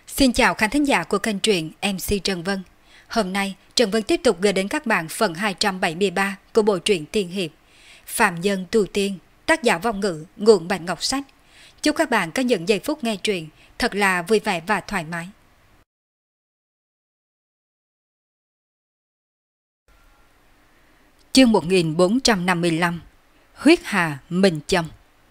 Xin chào khán thính giả của kênh truyện MC Trần Vân. Hôm nay, Trần Vân tiếp tục gửi đến các bạn phần 273 của bộ truyện Tiên Hiệp Phạm Nhân Tu Tiên, tác giả Vong Ngữ, nguồn Bạch Ngọc Sách. Chúc các bạn có những giây phút nghe truyện thật là vui vẻ và thoải mái. Chương 1455 Huyết Hà Minh Châm.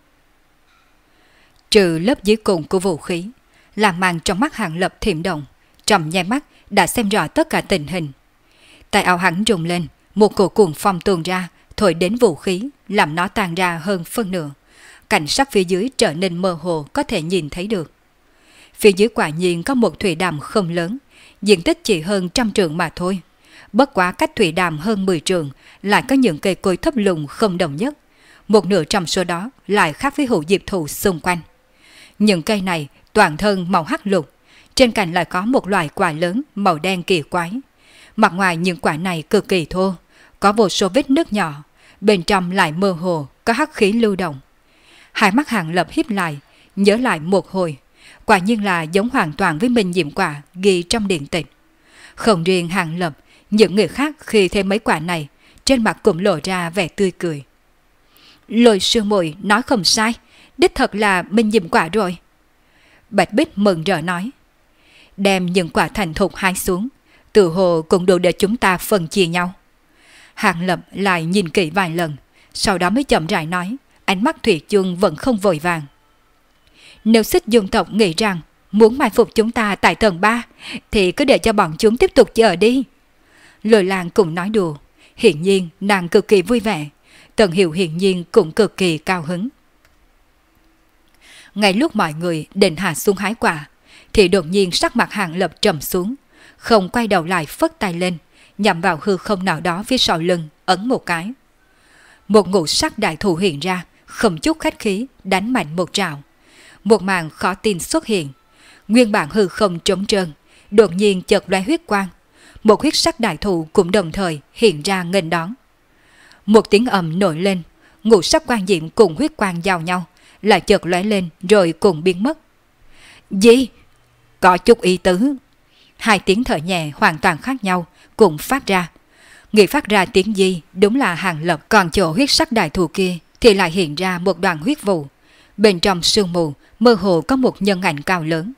Trừ lớp dưới cùng của vũ khí, làm màn trong mắt Hàng Lập thiểm động, trong nháy mắt đã xem rõ tất cả tình hình. Tay áo hắn rung lên, một cổ cuồng phong tuôn ra, thổi đến vũ khí, làm nó tan ra hơn phân nửa. Cảnh sắc phía dưới trở nên mơ hồ, có thể nhìn thấy được. Phía dưới quả nhiên có một thủy đàm không lớn, diện tích chỉ hơn 100 trượng mà thôi. Bất quá cách thủy đàm hơn 10 trượng lại có những cây cối thấp lùng không đồng nhất. Một nửa trong số đó lại khác với hữu diệp thụ xung quanh. Những cây này toàn thân màu hắc lục, trên cành lại có một loại quả lớn màu đen kỳ quái. Mặt ngoài những quả này cực kỳ thô, có vô số vết nứt nhỏ, bên trong lại mơ hồ có hắc khí lưu động. Hai mắt Hàng Lập híp lại, nhớ lại một hồi, quả nhiên là giống hoàn toàn với Minh Diệm Quả ghi trong điện tịch. Không riêng Hàng Lập, những người khác khi thấy mấy quả này, trên mặt cũng lộ ra vẻ tươi cười. Lôi sư muội nói không sai, đích thật là Minh Diệm Quả rồi. Bạch Bích mừng rỡ nói. Đem những quả thành thục hái xuống, tự hồ cũng đủ để chúng ta phân chia nhau. Hàng Lập lại nhìn kỹ vài lần, sau đó mới chậm rãi nói, ánh mắt thủy chung vẫn không vội vàng. Nếu Xích Dương tộc nghĩ rằng muốn mai phục chúng ta tại tầng 3, thì cứ để cho bọn chúng tiếp tục chờ đi. Lôi Lang cũng nói đùa, hiển nhiên nàng cực kỳ vui vẻ, Tần Hiểu hiển nhiên cũng cực kỳ cao hứng. Ngay lúc mọi người định hạ xuống hái quả, thì đột nhiên sắc mặt Hàng Lập trầm xuống, không quay đầu lại phất tay lên, nhằm vào hư không nào đó phía sau lưng, ấn một cái. Một ngũ sắc đại thụ hiện ra, không chút khách khí, đánh mạnh một trảo. Một màn khó tin xuất hiện. Nguyên bản hư không trống trơn, đột nhiên chợt lóe huyết quang. Một huyết sắc đại thụ cũng đồng thời hiện ra nghênh đón. Một tiếng ầm nổi lên, ngũ sắc quang diệm cùng huyết quang giao nhau, lại chợt lóe lên rồi cùng biến mất. Gì? Có chút ý tứ. Hai tiếng thở nhẹ hoàn toàn khác nhau cùng phát ra. Người phát ra tiếng gì đúng là Hàng Lập, còn chỗ huyết sắc đại thụ kia thì lại hiện ra một đoàn huyết vụ. Bên trong sương mù mơ hồ có một nhân ảnh cao lớn.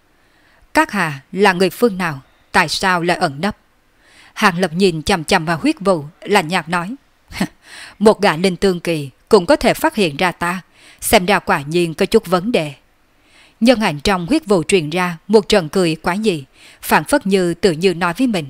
Các hạ là người phương nào? Tại sao lại ẩn nấp? Hàng Lập nhìn chằm chằm vào huyết vụ, lạnh nhạt nói. Một gã linh tương kỳ cũng có thể phát hiện ra ta, xem ra quả nhiên có chút vấn đề. Nhân ảnh trong huyết vụ truyền ra một trận cười quái dị, phảng phất như tự như nói với mình.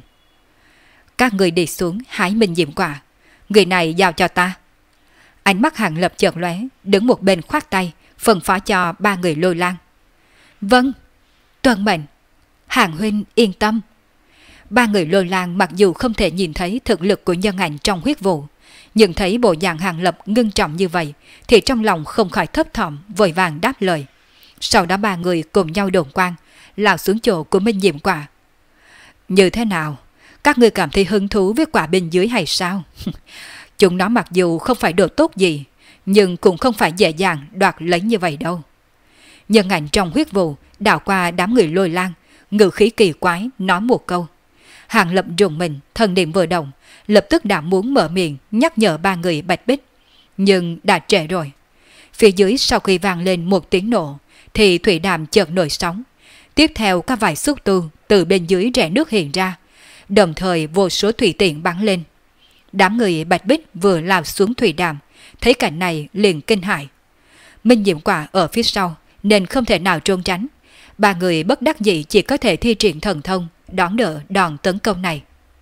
Các người đi xuống hái Minh Diệm Quả, người này giao cho ta. Ánh mắt Hàng Lập chợt lóe, đứng một bên khoát tay, phân phó cho ba người Lôi Lang. Vâng, tuân mệnh. Hàng huynh yên tâm. Ba người Lôi Lang mặc dù không thể nhìn thấy thực lực của nhân ảnh trong huyết vụ, nhưng thấy bộ dạng Hàng Lập ngưng trọng như vậy thì trong lòng không khỏi thấp thỏm, vội vàng đáp lời. Sau đó ba người cùng nhau đồn quang, lao xuống chỗ của Minh Diệm Quả. Như thế nào? Các ngươi cảm thấy hứng thú với quả bên dưới hay sao? Chúng nó mặc dù không phải đồ tốt gì, nhưng cũng không phải dễ dàng đoạt lấy như vậy đâu. Nhân ảnh trong huyết vụ đảo qua đám người Lôi Lang, ngữ khí kỳ quái nói một câu. Hàng Lập rùng mình, thần niệm vừa động, lập tức đã muốn mở miệng nhắc nhở ba người Bạch Bích, nhưng đã trễ rồi. Phía dưới sau khi vang lên một tiếng nổ, thì thủy đàm chợt nổi sóng. Tiếp theo các vài xúc tu từ bên dưới rẽ nước hiện ra, đồng thời vô số thủy tiễn bắn lên. Đám người Bạch Bích vừa lao xuống thủy đàm, thấy cảnh này liền kinh hãi. Minh Diệm Quả ở phía sau nên không thể nào trốn tránh. Ba người bất đắc dĩ chỉ có thể thi triển thần thông đón đỡ đòn tấn công này.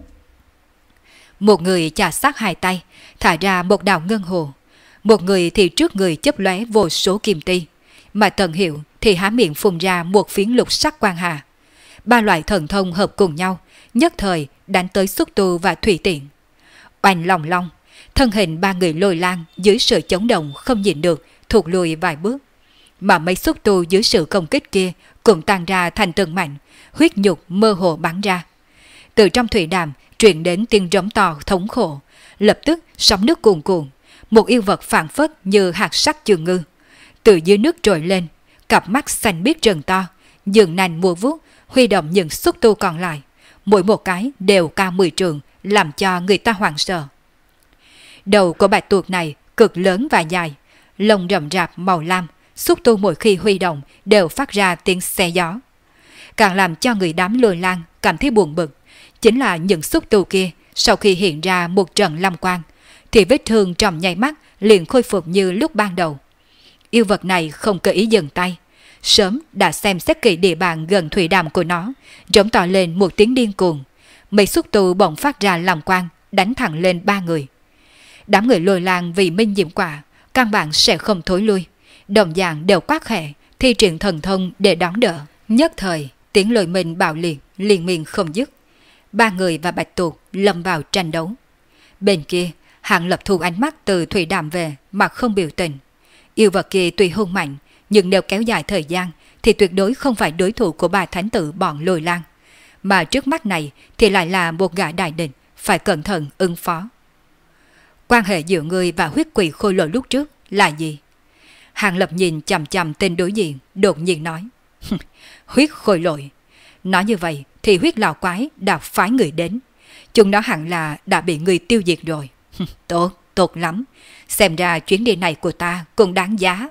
Một người chà sát hai tay, thả ra một đạo ngân hồ. Một người thì trước người chớp lóe vô số kim ti, mà Tần Hiểu thì há miệng phun ra một phiến lục sắc quang hà. Ba loại thần thông hợp cùng nhau, nhất thời đánh tới xúc tu và thủy tiện. Oanh lòng long, thân hình ba người Lôi Lang dưới sự chống động không nhìn được, thụt lùi vài bước. Mà mấy xúc tu dưới sự công kích kia cũng tan ra thành từng mảnh, huyết nhục mơ hồ bắn ra. Từ trong thủy đàm truyền đến tiếng rống to thống khổ, lập tức sóng nước cuồn cuộn, một yêu vật phảng phất như hạt sắc trường ngư từ dưới nước trồi lên, cặp mắt xanh biếc trần to, dường nành mua vuốt, huy động những xúc tu còn lại, mỗi một cái đều cao 10 trượng, làm cho người ta hoảng sợ. Đầu của bạch tuộc này cực lớn và dài, lông rậm rạp màu lam, xúc tu mỗi khi huy động đều phát ra tiếng xé gió. Càng làm cho người đám lùi lan cảm thấy buồn bực, chính là những xúc tu kia sau khi hiện ra một trận lam quang, thì vết thương trong nháy mắt liền khôi phục như lúc ban đầu. Yêu vật này không cơ ý dừng tay, sớm đã xem xét kỹ địa bàn gần thủy đàm của nó, rống to lên một tiếng điên cuồng. Mấy xúc tu bỗng phát ra lam quang, đánh thẳng lên 3 người. Đám người lùi lan vì minh diệm quả, căn bản sẽ không thối lui, đồng dạng đều quát khẽ, thi triển thần thông để đón đỡ. Nhất thời, tiếng lôi mình bạo liệt, liên miên không dứt. 3 người và bạch tuộc lâm vào tranh đấu. Bên kia, Hàng Lập thu ánh mắt từ thủy đàm về mà không biểu tình. Yêu vật kia tuy hung mạnh, nhưng nếu kéo dài thời gian thì tuyệt đối không phải đối thủ của bà thánh tử bọn lùi lan. Mà trước mắt này thì lại là một gã đại địch, phải cẩn thận ứng phó. Quan hệ giữa người và huyết quỷ khôi lỗi lúc trước là gì? Hàng Lập nhìn chằm chằm tên đối diện, đột nhiên nói. Huyết khôi lỗi. Nói như vậy thì huyết lão quái đã phái người đến. Chúng nó hẳn là đã bị người tiêu diệt rồi. Tốt, tốt lắm. Xem ra chuyến đi này của ta cũng đáng giá.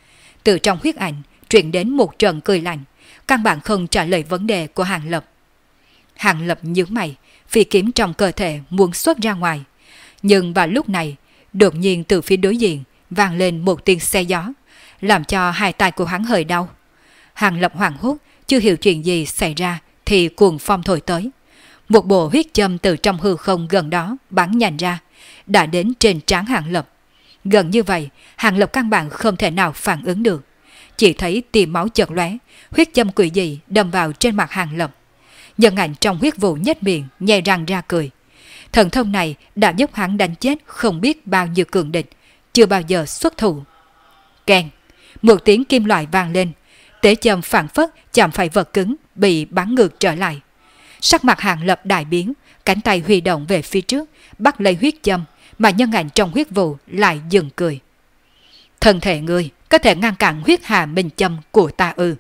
Từ trong huyết ảnh truyền đến một trận cười lạnh, căn bản không trả lời vấn đề của Hàng Lập. Hàng Lập nhướng mày, phi kiếm trong cơ thể muốn xuất ra ngoài. Nhưng vào lúc này, đột nhiên từ phía đối diện vang lên một tiếng xe gió, làm cho hai tay của hắn hơi đau. Hàng Lập hoảng hốt, chưa hiểu chuyện gì xảy ra thì cuồng phong thổi tới. Một bộ huyết châm từ trong hư không gần đó bắn nhanh ra, đã đến trên trán Hàng Lập. Gần như vậy, Hàng Lập căn bản không thể nào phản ứng được. Chỉ thấy tia máu chợt lóe, huyết châm quỷ dị đâm vào trên mặt Hàng Lập. Nhân ảnh trong huyết vụ nhếch miệng, nhe răng ra cười. Thần thông này đã giúp hắn đánh chết không biết bao nhiêu cường địch, chưa bao giờ xuất thủ. Keng, một tiếng kim loại vang lên, tế châm phản phất chạm phải vật cứng, bị bắn ngược trở lại. Sắc mặt Hàng Lập đại biến, cánh tay huy động về phía trước, bắt lấy huyết châm, mà nhân ảnh trong huyết vụ lại dừng cười. Thân thể ngươi có thể ngăn cản huyết hà minh châm của ta ư?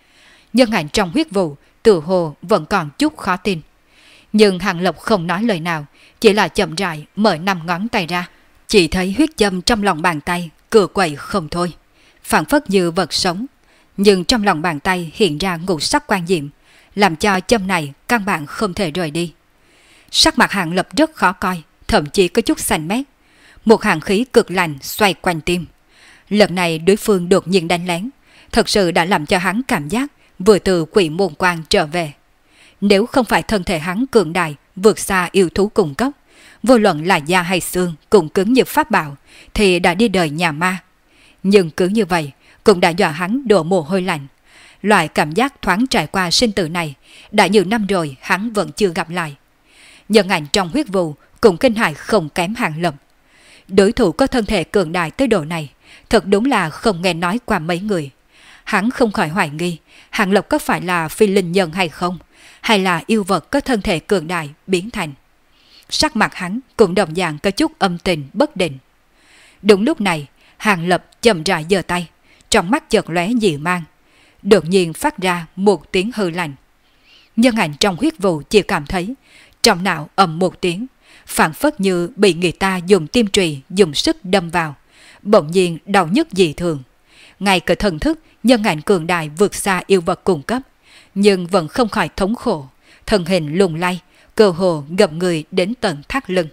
Nhân ảnh trong huyết vụ tự hồ vẫn còn chút khó tin. Nhưng Hàng Lập không nói lời nào, chỉ là chậm rãi mở 5 ngón tay ra. Chỉ thấy huyết châm trong lòng bàn tay cựa quậy không thôi, phản phất như vật sống. Nhưng trong lòng bàn tay hiện ra ngũ sắc quan diệm, làm cho châm này căn bản không thể rời đi. Sắc mặt Hàng Lập rất khó coi, thậm chí có chút xanh mét. Một hàng khí cực lạnh xoay quanh tim. Lần này đối phương đột nhiên đánh lén, thật sự đã làm cho hắn cảm giác vừa từ quỷ môn quan trở về. Nếu không phải thân thể hắn cường đại vượt xa yêu thú cùng cấp, vô luận là da hay xương cũng cứng như pháp bảo, thì đã đi đời nhà ma. Nhưng cứ như vậy cũng đã dọa hắn đổ mồ hôi lạnh. Loại cảm giác thoáng trải qua sinh tử này đã nhiều năm rồi hắn vẫn chưa gặp lại. Nhân ảnh trong huyết vụ cũng kinh hãi không kém Hàng Lập. Đối thủ có thân thể cường đại tới độ này thật đúng là không nghe nói qua mấy người. Hắn không khỏi hoài nghi Hàng Lập có phải là phi linh nhân hay không, hay là yêu vật có thân thể cường đại biến thành. Sắc mặt hắn cũng đồng dạng có chút âm tình bất định. Đúng lúc này, Hàng Lập chậm rãi giơ tay, trong mắt chợt lóe dị mang, đột nhiên phát ra một tiếng hư lạnh. Nhân ảnh trong huyết vụ chỉ cảm thấy trong não ầm một tiếng, phản phất như bị người ta dùng tim trì dùng sức đâm vào, bỗng nhiên đau nhức dị thường. Ngay cả thần thức nhân ảnh cường đại vượt xa yêu vật cùng cấp, nhưng vẫn không khỏi thống khổ, thân hình lung lay, cơ hồ ngập người đến tận thắt lưng.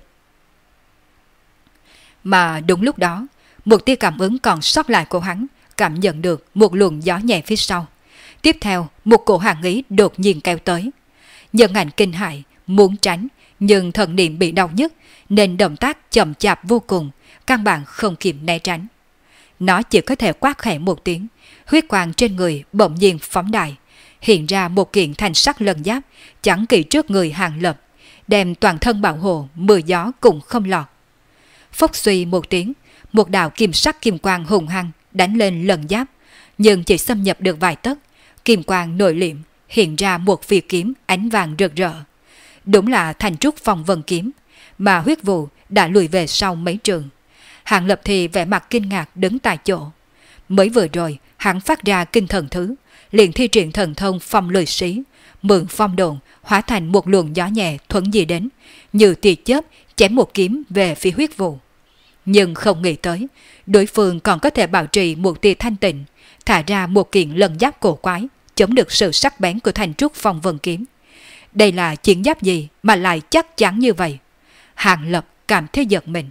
Mà đúng lúc đó, một tia cảm ứng còn sót lại của hắn cảm nhận được một luồng gió nhẹ phía sau. Tiếp theo, một cổ hàng ý đột nhiên kéo tới. Nhân ảnh kinh hãi muốn tránh, nhưng thần niệm bị đau nhức nên động tác chậm chạp vô cùng, căn bản không kịp né tránh. Nó chỉ có thể quát khẽ một tiếng, huyết quang trên người bỗng nhiên phóng đại, hiện ra một kiện thanh sắc lân giáp chắn kỹ trước người Hàng Lập, đem toàn thân bảo hộ mưa gió cũng không lọt. Phốc suy một tiếng, một đạo kim sắc kim quang hùng hăng đánh lên lân giáp, nhưng chỉ xâm nhập được vài tấc, kim quang nội liễm hiện ra một phi kiếm ánh vàng rực rỡ. Đúng là Thành Trúc Phong Vân kiếm, mà huyết vụ đã lùi về sau mấy trường. Hàng Lập thì vẻ mặt kinh ngạc đứng tại chỗ. Mới vừa rồi hắn phát ra kinh thần thứ, liền thi triển thần thông phong lười sĩ, mượn phong độn hóa thành một luồng gió nhẹ thuận di đến, như tia chớp chém một kiếm về phía huyết vụ. Nhưng không nghĩ tới, đối phương còn có thể bảo trì một tia thanh tịnh, thả ra một kiện lân giáp cổ quái, chống được sự sắc bén của thanh trúc phong vân kiếm. Đây là chiến giáp gì mà lại chắc chắn như vậy? Hàng Lập cảm thấy giật mình.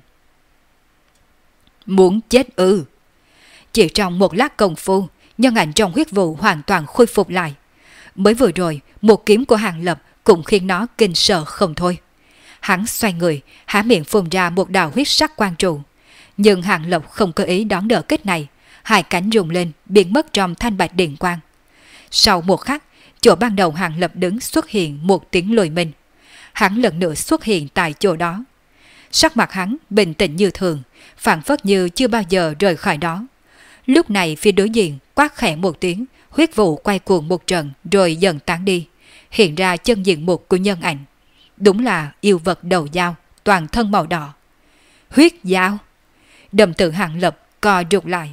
Muốn chết ư? Chỉ trong một lát công phu, nhân ảnh trong huyết vụ hoàn toàn khôi phục lại. Mới vừa rồi, một kiếm của Hàng Lập cũng khiến nó kinh sợ không thôi. Hắn xoay người, há miệng phun ra một đạo huyết sắc quang trụ. Nhưng Hàng Lập không có ý đón đỡ kích này, hai cánh rung lên, biến mất trong thanh bạch điện quang. Sau một khắc, chỗ ban đầu Hàng Lập đứng xuất hiện một tiếng lôi minh. Hắn lần nữa xuất hiện tại chỗ đó. Sắc mặt hắn bình tĩnh như thường, phảng phất như chưa bao giờ rời khỏi đó. Lúc này phía đối diện quát khẽ một tiếng, huyết vụ quay cuồng một trận rồi dần tán đi, hiện ra chân diện mục của nhân ảnh. Đúng là yêu vật đầu dao, toàn thân màu đỏ. Huyết dao! Đầm tự Hàng Lập co rụt lại.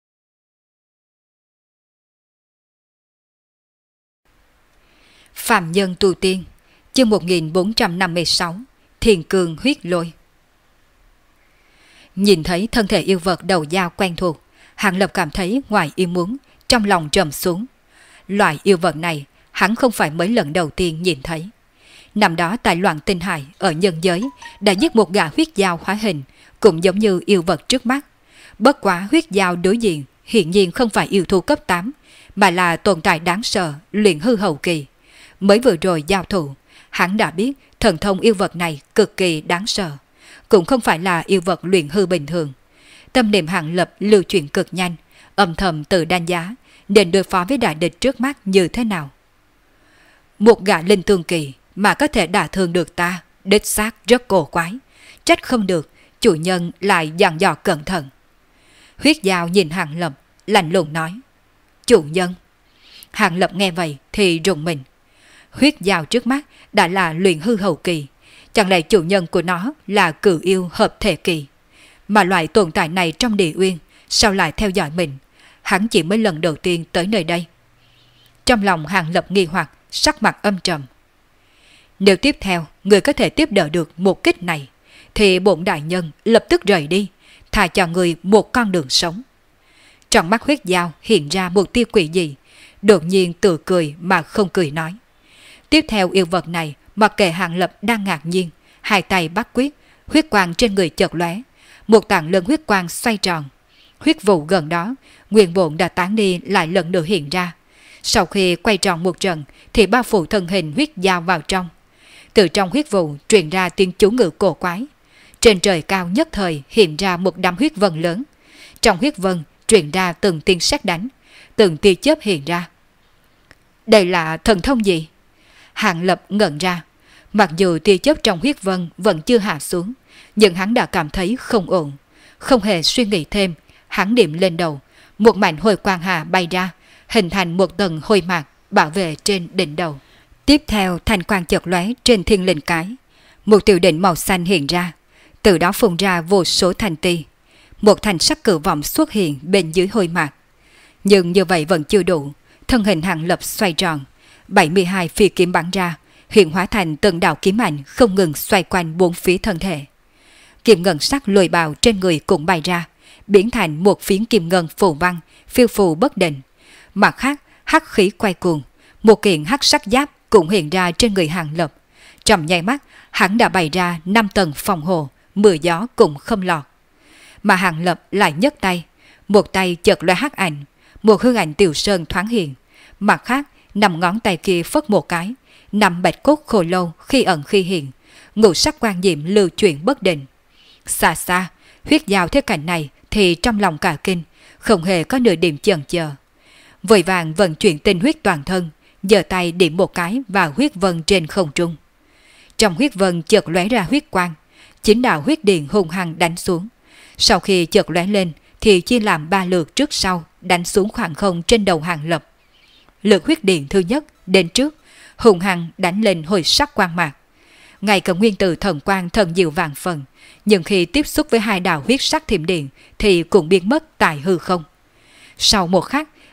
Phạm Nhân Tu Tiên, chương 1456, Thiên Cương Huyết Lôi. Nhìn thấy thân thể yêu vật đầu dao quen thuộc, Hàng Lập cảm thấy ngoài ý muốn, trong lòng trầm xuống. Loại yêu vật này, hắn không phải mới lần đầu tiên nhìn thấy. Năm đó tại Loạn Tinh Hải ở nhân giới, đã giết một gã huyết dao hóa hình, cũng giống như yêu vật trước mắt. Bất quá huyết dao đối diện, hiện nhiên không phải yêu thú cấp 8, mà là tồn tại đáng sợ, luyện hư hậu kỳ. Mới vừa rồi giao thủ, hắn đã biết thần thông yêu vật này cực kỳ đáng sợ, cũng không phải là yêu vật luyện hư bình thường. Tâm niệm Hàng Lập lưu chuyển cực nhanh, âm thầm tự đánh giá nên đối phó với đại địch trước mắt như thế nào. Một gã linh tương kỳ mà có thể đả thương được ta, đích xác rất cổ quái, trách không được chủ nhân lại dặn dò cẩn thận. Huyết dao nhìn Hàng Lập, lạnh lùng nói: Chủ nhân. Hàng Lập nghe vậy thì rùng mình. Huyết dao trước mắt đã là luyện hư hậu kỳ, chẳng lẽ chủ nhân của nó là cửu yêu hợp thể kỳ? Mà loại tồn tại này trong địa uyên sao lại theo dõi mình? Hắn chỉ mới lần đầu tiên tới nơi đây. Trong lòng Hàng Lập nghi hoặc, sắc mặt âm trầm. Nếu tiếp theo người có thể tiếp đỡ được một kích này, thì bổn đại nhân lập tức rời đi, thà cho người một con đường sống. Trong mắt huyết dao hiện ra một tia quỷ dị, đột nhiên tự cười mà không cười nói. Tiếp theo yêu vật này mặc kệ Hàng Lập đang ngạc nhiên, hai tay bắt quyết, huyết quang trên người chợt lóe, một tảng lớn huyết quang xoay tròn. Huyết vụ gần đó, nguyên bổn đã tán đi lại lần nữa hiện ra. Sau khi quay tròn một trận thì bao phủ thân hình huyết dao vào trong. Từ trong huyết vụ truyền ra tiếng chú ngữ cổ quái. Trên trời cao nhất thời hiện ra một đám huyết vân lớn. Trong huyết vân truyền ra từng tiếng sét đánh, từng tia chớp hiện ra. Đây là thần thông gì? Hàng Lập ngẩn ra. Mặc dù tia chớp trong huyết vân vẫn chưa hạ xuống, nhưng hắn đã cảm thấy không ổn. Không hề suy nghĩ thêm, hắn điểm lên đầu, một mảnh hồi quang hà bay ra, hình thành một tầng hồi mạc bảo vệ trên đỉnh đầu. Tiếp theo thanh quang chợt lóe trên thiên linh cái, một tiểu đỉnh màu xanh hiện ra, từ đó phun ra vô số thanh ti. Một thanh sắc cự vọng xuất hiện bên dưới hồi mạc. Nhưng như vậy vẫn chưa đủ, thân hình Hàng Lập xoay tròn, 72 phi kiếm bắn ra, hiện hóa thành từng đạo kiếm ảnh không ngừng xoay quanh bốn phía thân thể. Kim ngân sắc lôi bào trên người cũng bay ra, biến thành một phiến kim ngân phù văn, phiêu phù bất định. Mặt khác, hắc khí quay cuồng, một kiện hắc sắc giáp cũng hiện ra trên người Hàng Lập. Trong nháy mắt, hắn đã bày ra 5 tầng phòng hộ, mưa gió cũng không lọt. Mà Hàng Lập lại nhấc tay, một tay chợt lóe hắc ảnh, một hư ảnh tiểu sơn thoáng hiện. Mặt khác, 5 ngón tay kia phất một cái, 5 bạch cốt khô lâu khi ẩn khi hiện, ngũ sắc quan diệm lưu chuyển bất định. Xa xa, huyết dao theo cảnh này thì trong lòng cả kinh, không hề có nửa điểm chần chờ. Vội vàng vận chuyển tinh huyết toàn thân, giơ tay điểm một cái vào huyết vân trên không trung. Trong huyết vân chợt lóe ra huyết quang, 9 đạo huyết điện hùng hăng đánh xuống. Sau khi chợt lóe lên thì chia làm 3 lượt trước sau, đánh xuống khoảng không trên đầu Hàng Lập. Lượt huyết điện thứ nhất đến trước, hùng hăng đánh lên hồi sắc quang mạc. Ngay cả nguyên tử thần quang thần diệu vạn phần, nhưng khi tiếp xúc với 2 đạo huyết sắc thiểm điện thì cũng biến mất tại hư không. Sau một khắc,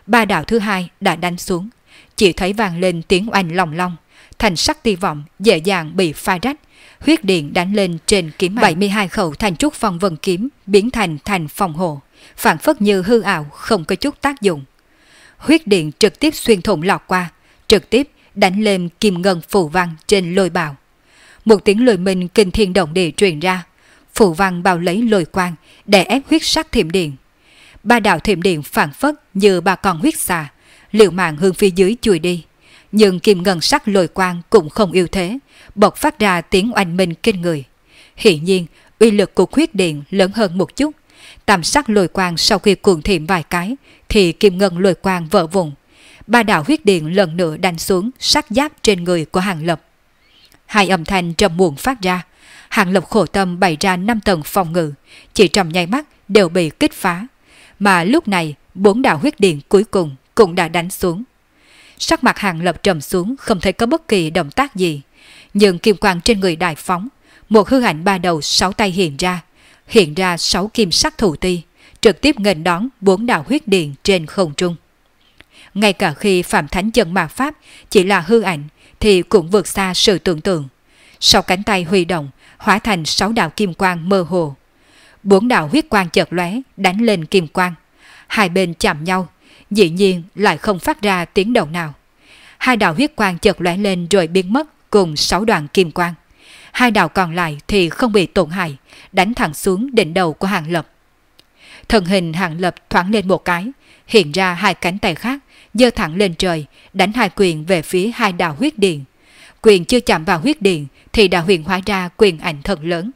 ba đạo thứ hai đã đánh xuống, chỉ thấy vang lên tiếng oanh long long, thành sắc ti vọng dễ dàng bị phá rách, huyết điện đánh lên trên kiếm ảnh. 72 khẩu thành trúc phong vân kiếm biến thành phòng hộ, phản phất như hư ảo không có chút tác dụng. Huyết điện trực tiếp xuyên thủng lọt qua, trực tiếp đánh lên kim ngân phù văn trên lôi bào. Một tiếng lôi minh kinh thiên động địa truyền ra, phù văn bao lấy lôi quang để ép huyết sắc thiểm điện. Ba đạo thiểm điện phản phất như ba con huyết xà, liều mạng hướng phía dưới chui đi. Nhưng kim ngân sắc lôi quang cũng không yếu thế, bộc phát ra tiếng oanh minh kinh người. Hiển nhiên, uy lực của huyết điện lớn hơn một chút. Tam sắc lôi quang sau khi cuồng thiểm vài cái, thì kim ngân lôi quang vỡ vụn. Ba đạo huyết điện lần nữa đánh xuống sắc giáp trên người của Hàng Lập. Hai âm thanh trầm muộn phát ra. Hàng Lập khổ tâm bày ra 5 tầng phòng ngự, chỉ trong nháy mắt đều bị kích phá. Mà lúc này 4 đạo huyết điện cuối cùng cũng đã đánh xuống. Sắc mặt Hàng Lập trầm xuống, không thấy có bất kỳ động tác gì. Nhưng kim quang trên người đại phóng, một hư ảnh 3 đầu 6 tay hiện ra 6 kim sắc thủ ti, trực tiếp nghênh đón 4 đạo huyết điện trên không trung. Ngay cả khi Phạm Thánh Chân Ma Pháp chỉ là hư ảnh thì cũng vượt xa sự tưởng tượng. 6 cánh tay huy động, hóa thành 6 đạo kim quang mơ hồ. 4 đạo huyết quang chợt lóe đánh lên kim quang. Hai bên chạm nhau, dĩ nhiên lại không phát ra tiếng động nào. 2 đạo huyết quang chợt lóe lên rồi biến mất cùng 6 đoạn kim quang. 2 đạo còn lại thì không bị tổn hại, đánh thẳng xuống đỉnh đầu của Hàng Lập. Thân hình Hàng Lập thoáng lên một cái, hiện ra 2 cánh tay khác, giơ thẳng lên trời, đánh 2 quyền về phía 2 đạo huyết điện. Quyền chưa chạm vào huyết điện thì đã huyền hóa ra quyền ảnh thật lớn.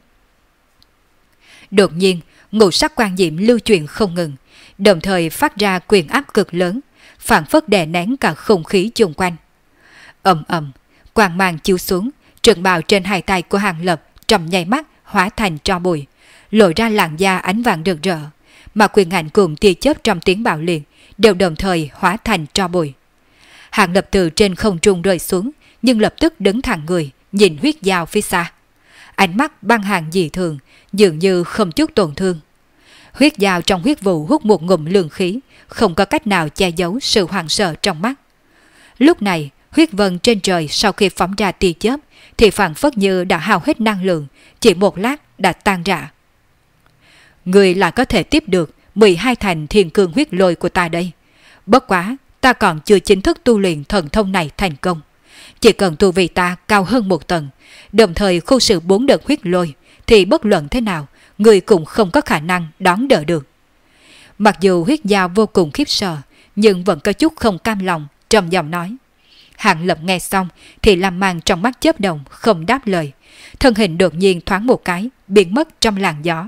Đột nhiên, ngũ sắc quang diệm lưu chuyển không ngừng, đồng thời phát ra quyền áp cực lớn, phản phất đè nén cả không khí xung quanh. Ầm ầm, quang mang chiếu xuống, trường bào trên 2 tay của Hàng Lập trong nháy mắt hóa thành tro bụi, lộ ra làn da ánh vàng rực rỡ, mà quyền ảnh cùng tia chớp trong tiếng bạo liệt đều đồng thời hóa thành tro bụi. Hàng Lập từ trên không trung rơi xuống, nhưng lập tức đứng thẳng người, nhìn huyết dao phía xa. Ánh mắt băng hàng dị thường, dường như không chút tổn thương. Huyết dao trong huyết vụ hút một ngụm lương khí, không có cách nào che giấu sự hoảng sợ trong mắt. Lúc này, huyết vân trên trời sau khi phóng ra tia chớp thì phản phất như đã hao hết năng lượng, chỉ một lát đã tan rã. Người lại có thể tiếp được 12 thành thiên cương huyết lôi của ta đây. Bất quá, ta còn chưa chính thức tu luyện thần thông này thành công. Chỉ cần tu vi ta cao hơn một tầng, đồng thời khu sự 4 đợt huyết lôi, thì bất luận thế nào, người cũng không có khả năng đón đỡ được. Mặc dù huyết dao vô cùng khiếp sợ, nhưng vẫn có chút không cam lòng, trầm giọng nói. Hàng Lập nghe xong thì làm màn trong mắt chớp động, không đáp lời. Thân hình đột nhiên thoáng một cái, biến mất trong làn gió.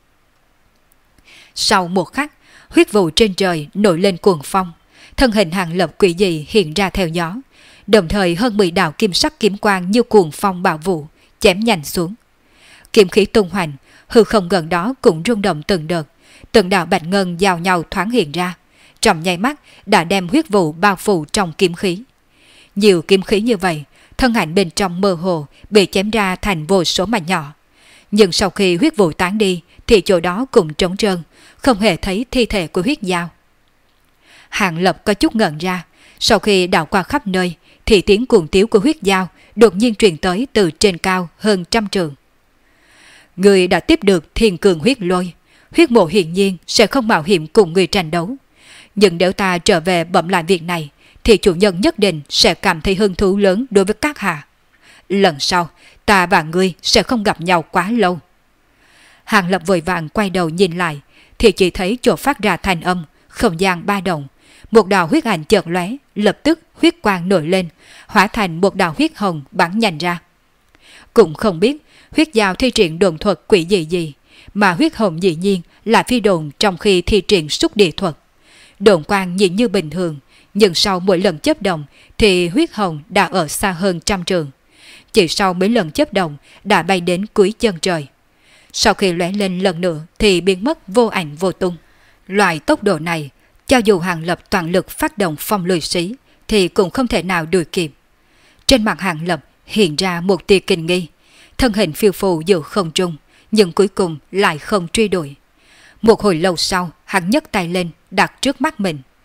Sau một khắc, huyết vụ trên trời nổi lên cuồng phong. Thân hình Hàng Lập quỷ dị hiện ra theo gió. Đồng thời hơn 10 đạo kim sắc kiếm quang như cuồng phong bạo vụ, chém nhanh xuống. Kiếm khí tung hoành, hư không gần đó cũng rung động từng đợt. Từng đạo bạch ngân giao nhau thoáng hiện ra. Trong nháy mắt đã đem huyết vụ bao phủ trong kiếm khí. Nhiều kiếm khí như vậy, thân ảnh bên trong mơ hồ bị chém ra thành vô số mảnh nhỏ. Nhưng sau khi huyết vụ tán đi thì chỗ đó cũng trống trơn, không hề thấy thi thể của huyết dao. Hàng Lập có chút ngẩn ra, sau khi đảo qua khắp nơi thì tiếng cuồng tiếu của huyết dao đột nhiên truyền tới từ trên cao hơn 100 trượng. Người đã tiếp được thiên cường huyết lôi, huyết mộ hiển nhiên sẽ không mạo hiểm cùng người tranh đấu. Nhưng nếu ta trở về bẩm lại việc này thì chủ nhân nhất định sẽ cảm thấy hứng thú lớn đối với các hạ. Lần sau, ta và ngươi sẽ không gặp nhau quá lâu. Hàng Lập vội vàng quay đầu nhìn lại, thì chỉ thấy chỗ phát ra thanh âm, không gian ba động. Một đạo huyết ảnh chợt lóe, lập tức huyết quang nổi lên, hóa thành một đạo huyết hồng bắn nhanh ra. Cũng không biết huyết dao thi triển đồn thuật quỷ dị gì, mà huyết hồng dĩ nhiên là phi đồn trong khi thi triển xúc địa thuật. Đồn quang nhìn như bình thường, nhưng sau mỗi lần chớp động thì huyết hồng đã ở xa hơn 100 trượng. Chỉ sau mấy lần chớp động đã bay đến cuối chân trời. Sau khi lóe lên lần nữa thì biến mất vô ảnh vô tung. Loại tốc độ này, cho dù Hàng Lập toàn lực phát động phong lôi sĩ thì cũng không thể nào đuổi kịp. Trên mặt Hàng Lập hiện ra một tia kinh nghi, thân hình phiêu phù giữa không trung, nhưng cuối cùng lại không truy đuổi. Một hồi lâu sau, hắn nhấc tay lên đặt trước mắt mình.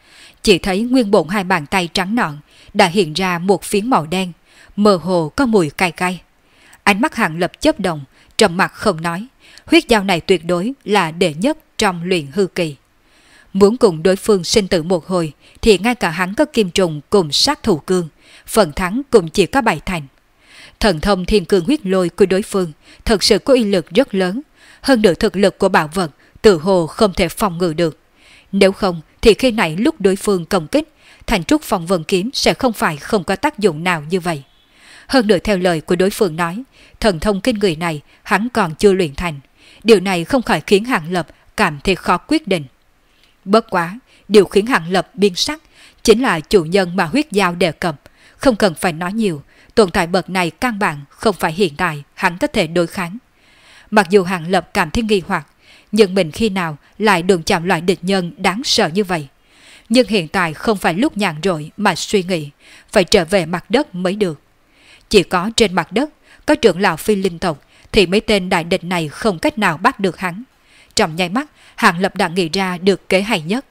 chỉ thấy nguyên bụng hai bàn tay trắng nõn đã hiện ra một phiến màu đen, mơ hồ có mùi cay cay. Ánh mắt Hàng Lập chớp động, trầm mặc không nói, huyết dao này tuyệt đối là đệ nhất trong luyện hư kỳ. Muốn cùng đối phương sinh tử một hồi thì ngay cả hắn có kim trùng cùng sát thủ cương, phần thắng cũng chỉ có 7 thành. Thần thông thiên cương huyết lôi của đối phương thật sự có uy lực rất lớn, hơn nữa thực lực của bảo vật tự hồ không thể phòng ngự được. Nếu không thì khi nãy lúc đối phương công kích, Thành Trúc Phong Vân kiếm sẽ không phải không có tác dụng nào như vậy. Hơn nữa theo lời của đối phương nói, thần thông kinh người này hắn còn chưa luyện thành. Điều này không khỏi khiến Hàng Lập cảm thấy khó quyết định. Bất quá, điều khiến Hàng Lập biến sắc chính là chủ nhân mà huyết giao đề cập. Không cần phải nói nhiều, tồn tại bậc này căn bản không phải hiện tại hắn có thể đối kháng. Mặc dù Hàng Lập cảm thấy nghi hoặc, nhưng mình khi nào lại đụng chạm loại địch nhân đáng sợ như vậy. Nhưng hiện tại không phải lúc nhàn rỗi mà suy nghĩ, phải trở về mặt đất mới được. Chỉ có trên mặt đất có trưởng lão phi linh tộc thì mấy tên đại địch này không cách nào bắt được hắn. Trong nháy mắt, Hàng Lập đã nghĩ ra được kế hay nhất.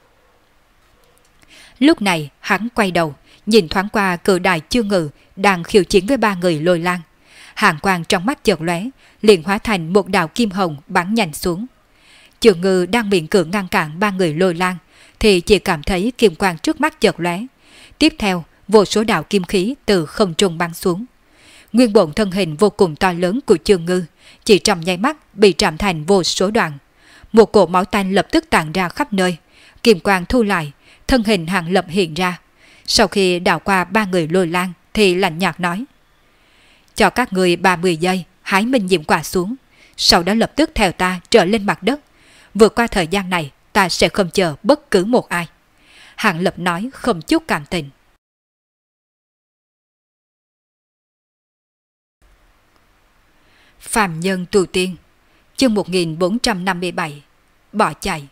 Lúc này hắn quay đầu, nhìn thoáng qua cự đại Chương Ngự đang khiêu chiến với 3 người Lôi Lang. Hàn quang trong mắt chợt lóe, liền hóa thành một đạo kim hồng bắn nhanh xuống. Chương Ngự đang miễn cưỡng ngăn cản 3 người Lôi Lang thì chỉ cảm thấy kim quang trước mắt chợt lóe. Tiếp theo, vô số đạo kim khí từ không trung bắn xuống. Nguyên bổn thân hình vô cùng to lớn của Chương Ngư chỉ trong nháy mắt bị chạm thành vô số đoạn. Một cỗ máu tanh lập tức tản ra khắp nơi. Kim quang thu lại, thân hình Hàng Lập hiện ra. Sau khi đảo qua 3 người Lôi Lang thì lạnh nhạt nói: cho các người 30 giây hái minh diệm quả xuống, sau đó lập tức theo ta trở lên mặt đất. Vượt qua thời gian này ta sẽ không chờ bất cứ một ai. Hàng Lập nói không chút cảm tình. Phàm nhân tu tiên, chương 1457, bỏ chạy.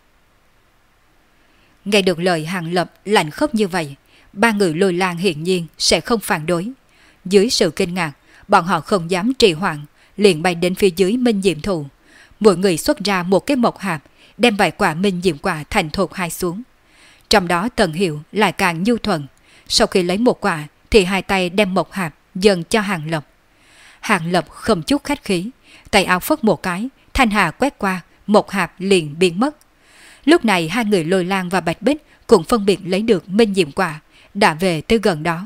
Nghe được lời Hàng Lập lạnh khốc như vậy, 3 người Lôi Lang hiển nhiên sẽ không phản đối. Dưới sự kinh ngạc, bọn họ không dám trì hoãn, liền bay đến phía dưới minh diệm thụ. Mỗi người xuất ra một cái mộc hạp, đem vài quả minh diệm quả thành thục hai xuống. Trong đó Tần Hiểu lại càng nhu thuận, sau khi lấy một quả thì hai tay đem mộc hạp dần cho Hàng Lập. Hàng Lập không chút khách khí, tay áo phất một cái, thanh hà quét qua, mộc hạp liền biến mất. Lúc này 2 người Lôi Lang và Bạch Bích cũng phân biệt lấy được minh diệm quả, đã về tới gần đó.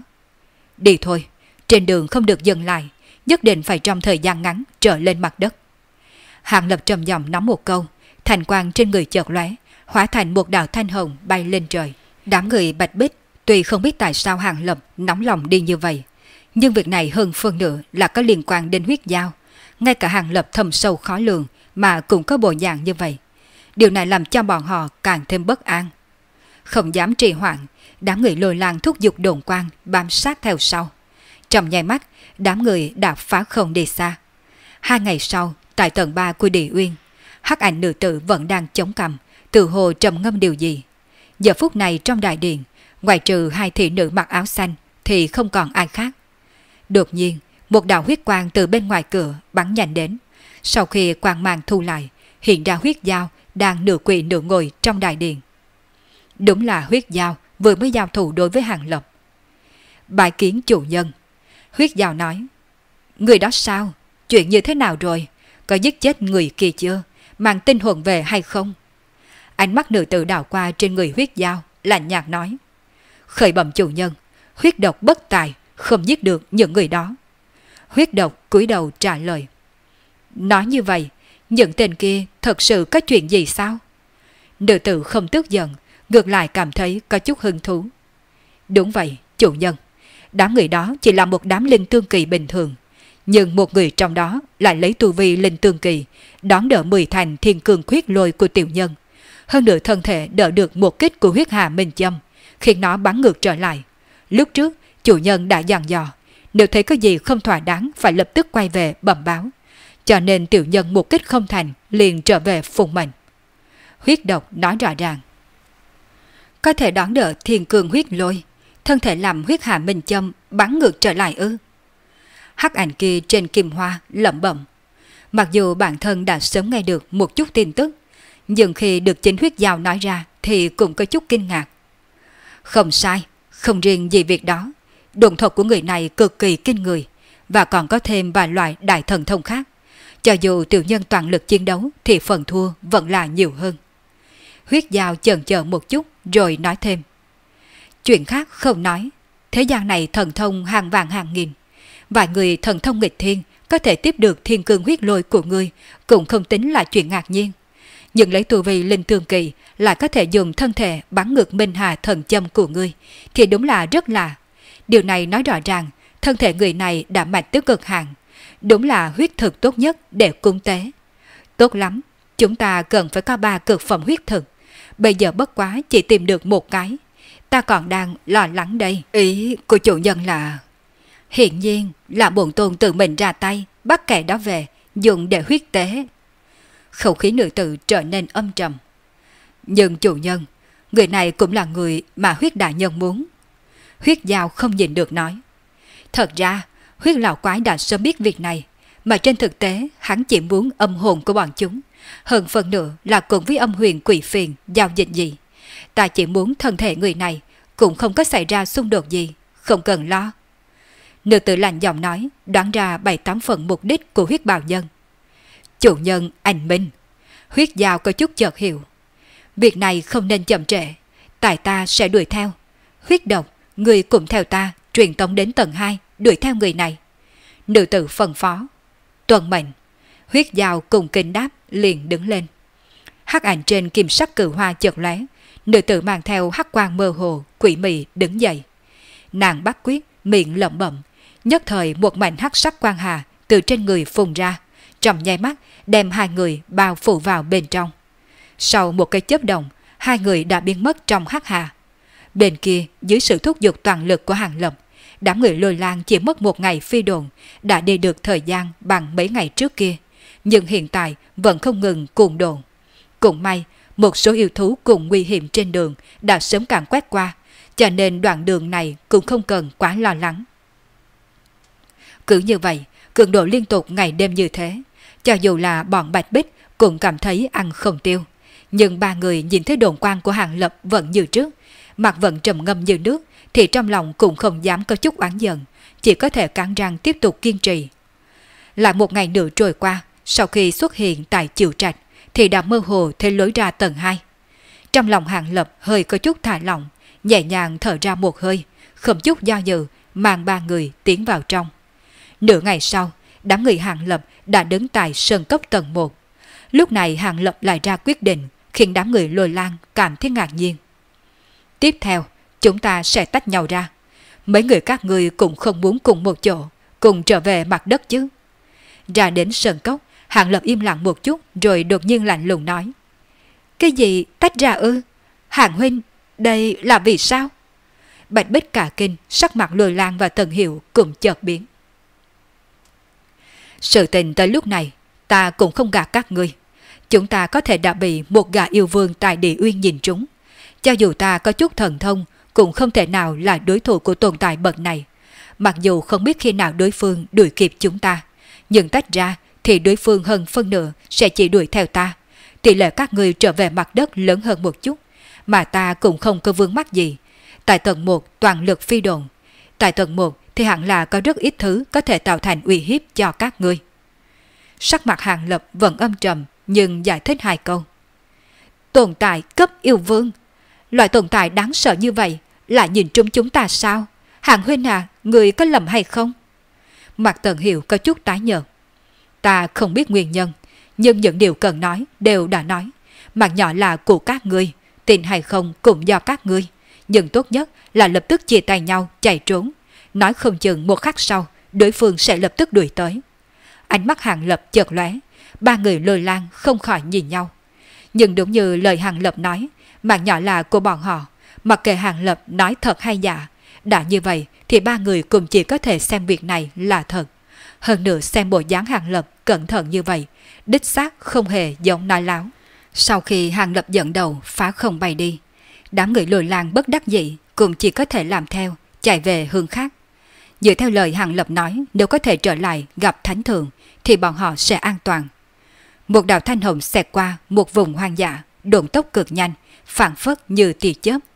Đi thôi, trên đường không được dừng lại, nhất định phải trong thời gian ngắn trở lên mặt đất. Hàng Lập trầm giọng nói một câu, thành quang trên người chợt lóe, hóa thành một đạo thanh hồng bay lên trời. Đám người Bạch Bích tuy không biết tại sao Hàng Lập nóng lòng đi như vậy, nhưng việc này hơn phân nửa là có liên quan đến huyết giao. Ngay cả Hàng Lập thầm sâu khó lường mà cũng có bộ dạng như vậy. Điều này làm cho bọn họ càng thêm bất an. Không dám trì hoãn, đám người Lôi Lang thúc giục đồn quang bám sát theo sau. Trong nháy mắt, đám người đã phá không đi xa. 2 ngày sau, tại tầng 3 của Địa Uyên, hắc ảnh nữ tử vẫn đang chống cằm, tự hồ trầm ngâm điều gì. Giờ phút này trong đại điện, ngoài trừ 2 thị nữ mặc áo xanh thì không còn ai khác. Đột nhiên, một đạo huyết quang từ bên ngoài cửa bắn nhanh đến. Sau khi quang mang thu lại, hiện ra huyết dao đang nửa quỳ nửa ngồi trong đại điện. Đúng là huyết dao vừa mới giao thủ đối với Hàng Lập. Bái kiến chủ nhân. Huyết dao nói: người đó sao? Chuyện như thế nào rồi? Có giết chết người kia chưa? Mang tinh hồn về hay không? Ánh mắt nữ tử đảo qua trên người huyết dao, lạnh nhạt nói: khởi bẩm chủ nhân, huyết độc bất tài, không giết được những người đó. Huyết độc cúi đầu trả lời: nói như vậy, những tên kia thật sự có chuyện gì sao? Nữ tử không tức giận, ngược lại cảm thấy có chút hứng thú. Đúng vậy, chủ nhân. Đám người đó chỉ là một đám linh tương kỳ bình thường, nhưng một người trong đó lại lấy tu vi linh tương kỳ, đón đỡ 10 thành thiên cương khuyết lôi của tiểu nhân. Hơn nữa thân thể đỡ được một kích của huyết hà minh châm, khiến nó bắn ngược trở lại. Lúc trước, chủ nhân đã dặn dò, nếu thấy có gì không thỏa đáng phải lập tức quay về bẩm báo. Cho nên tiểu nhân một kích không thành, liền trở về phụng mệnh. Huyết độc nói rõ ràng. Có thể đón đỡ thiên cương huyết lôi, thân thể làm huyết hà minh châm bắn ngược trở lại ư? Hắc ảnh kia trên kim hoa lẩm bẩm. Mặc dù bản thân đã sớm nghe được một chút tin tức, nhưng khi được chính huyết giao nói ra thì cũng có chút kinh ngạc. Không sai, không riêng gì việc đó. Độn thuật của người này cực kỳ kinh người, và còn có thêm vài loại đại thần thông khác. Cho dù tiểu nhân toàn lực chiến đấu thì phần thua vẫn là nhiều hơn. Huyết Giao chần chờ một chút rồi nói thêm. Chuyện khác không nói, thế gian này thần thông hàng vạn hàng nghìn. Vài người thần thông nghịch thiên có thể tiếp được thiên cương huyết lôi của ngươi cũng không tính là chuyện ngạc nhiên. Nhưng lấy tu vi linh tương kỳ lại có thể dùng thân thể bắn ngược minh hà thần châm của ngươi thì đúng là rất lạ. Điều này nói rõ ràng thân thể người này đã mạnh tới cực hạn, đúng là huyết thực tốt nhất để cúng tế. Tốt lắm, chúng ta cần phải có 3 cực phẩm huyết thực. Bây giờ bất quá chỉ tìm được một cái. Ta còn đang lo lắng đây. Ý của chủ nhân là... Hiện nhiên là bổn tôn tự mình ra tay bắt kẻ đó về dùng để huyết tế. Khẩu khí nữ tử trở nên âm trầm. Nhưng chủ nhân, người này cũng là người mà huyết đại nhân muốn. Huyết Giao không nhìn được nói. Thật ra huyết lão quái đã sớm biết việc này, mà trên thực tế hắn chỉ muốn âm hồn của bọn chúng, hơn phần nữa là cùng với âm huyền quỷ phiền giao dịch gì. Ta chỉ muốn thân thể người này cũng không có xảy ra xung đột gì, không cần lo. Nữ tử lạnh giọng nói, đoán ra 7-8 phần mục đích của huyết bào nhân. Chủ nhân anh minh. Huyết Giao có chút chợt hiểu. Việc này không nên chậm trễ, tại ta sẽ đuổi theo. Huyết độc, người cùng theo ta truyền tống đến tầng 2 đuổi theo người này. Nữ tử phân phó. Tuân mệnh. Huyết Giao cùng kính đáp liền đứng lên. Hắc ảnh trên kim sắc cử hoa chợt lóe, nữ tử mang theo hắc quang mơ hồ quỷ mị đứng dậy. Nàng bắt quyết miệng lẩm bẩm, nhất thời một mảnh hắc sắc quang hà từ trên người phun ra, trong nháy mắt đem 2 người bao phủ vào bên trong. Sau một cái chớp động, 2 người đã biến mất trong hắc hà. Bên kia dưới sự thúc giục toàn lực của Hàng Lập, đám người Lôi Lang chỉ mất 1 ngày phi đồn đã đi được thời gian bằng mấy ngày trước kia, nhưng hiện tại vẫn không ngừng cuồng đồn. Cũng may một số yêu thú cùng nguy hiểm trên đường đã sớm càn quét qua, cho nên đoạn đường này cũng không cần quá lo lắng. Cứ như vậy, cường độ liên tục ngày đêm như thế, cho dù là bọn Bạch Bích cũng cảm thấy ăn không tiêu. Nhưng 3 người nhìn thấy đồn quang của Hàng Lập vẫn như trước, mặt vẫn trầm ngâm như nước, thì trong lòng cũng không dám có chút oán giận, chỉ có thể cắn răng tiếp tục kiên trì. Lại 1 ngày nữa trôi qua, sau khi xuất hiện tại Chiều Trạch thì đã mơ hồ thấy lối ra tầng 2. Trong lòng Hàng Lập hơi có chút thả lỏng, nhẹ nhàng thở ra một hơi, không chút do dự mang 3 người tiến vào trong. Nửa ngày sau, đám người Hàng Lập đã đứng tại sơn cốc tầng 1. Lúc này Hàng Lập lại ra quyết định, khiến đám người Lôi Lang cảm thấy ngạc nhiên. Tiếp theo, chúng ta sẽ tách nhau ra. Mấy người các ngươi cũng không muốn cùng một chỗ, cùng trở về mặt đất chứ. Ra đến sơn cốc, Hàng Lập im lặng một chút rồi đột nhiên lạnh lùng nói. Cái gì tách ra ư? Hàng huynh, đây là vì sao? Bạch Bích cả kinh, sắc mặt Lôi Lang và Tần Hiểu cùng chợt biến. Sự tình tới lúc này, ta cũng không gạt các ngươi. Chúng ta có thể đã bị một gã yêu vương tại Địa Uyên nhìn trúng. Cho dù ta có chút thần thông, cũng không thể nào là đối thủ của tồn tại bậc này. Mặc dù không biết khi nào đối phương đuổi kịp chúng ta, nhưng tách ra thì đối phương hơn phân nửa sẽ chỉ đuổi theo ta. Tỷ lệ các ngươi trở về mặt đất lớn hơn một chút, mà ta cũng không có vướng mắc gì. Tại tầng 1 toàn lực phi đồn. Tại tầng 1 thì hẳn là có rất ít thứ có thể tạo thành uy hiếp cho các ngươi. Sắc mặt Hàng Lập vẫn âm trầm nhưng giải thích 2 câu. Tồn tại cấp yêu vương, loại tồn tại đáng sợ như vậy lại nhìn trúng chúng ta sao? Hàng huynh à, người có lầm hay không? Mặt Tần Hiểu có chút tái nhợt. Ta không biết nguyên nhân, nhưng những điều cần nói đều đã nói. Mặt nhỏ là của các ngươi, tin hay không cũng do các ngươi. Nhưng tốt nhất là lập tức chia tay nhau chạy trốn. Nói không chừng một khắc sau, đối phương sẽ lập tức đuổi tới. Ánh mắt Hàng Lập chợt lóe, 3 người Lôi Lang không khỏi nhìn nhau. Nhưng đúng như lời Hàng Lập nói, mạng nhỏ là của bọn họ, mặc kệ Hàng Lập nói thật hay giả, đã như vậy thì 3 người cùng chỉ có thể xem việc này là thật. Hơn nữa xem bộ dáng Hàng Lập cẩn thận như vậy, đích xác không hề giống nói láo. Sau khi Hàng Lập dẫn đầu phá không bay đi, đám người Lôi Lang bất đắc dĩ cũng chỉ có thể làm theo, chạy về hướng khác. Dựa theo lời Hàng Lập nói, nếu có thể trở lại gặp Thánh Thượng thì bọn họ sẽ an toàn. Một đạo thanh hồng xẹt qua một vùng hoang dã, độn tốc cực nhanh, phảng phất như tia chớp.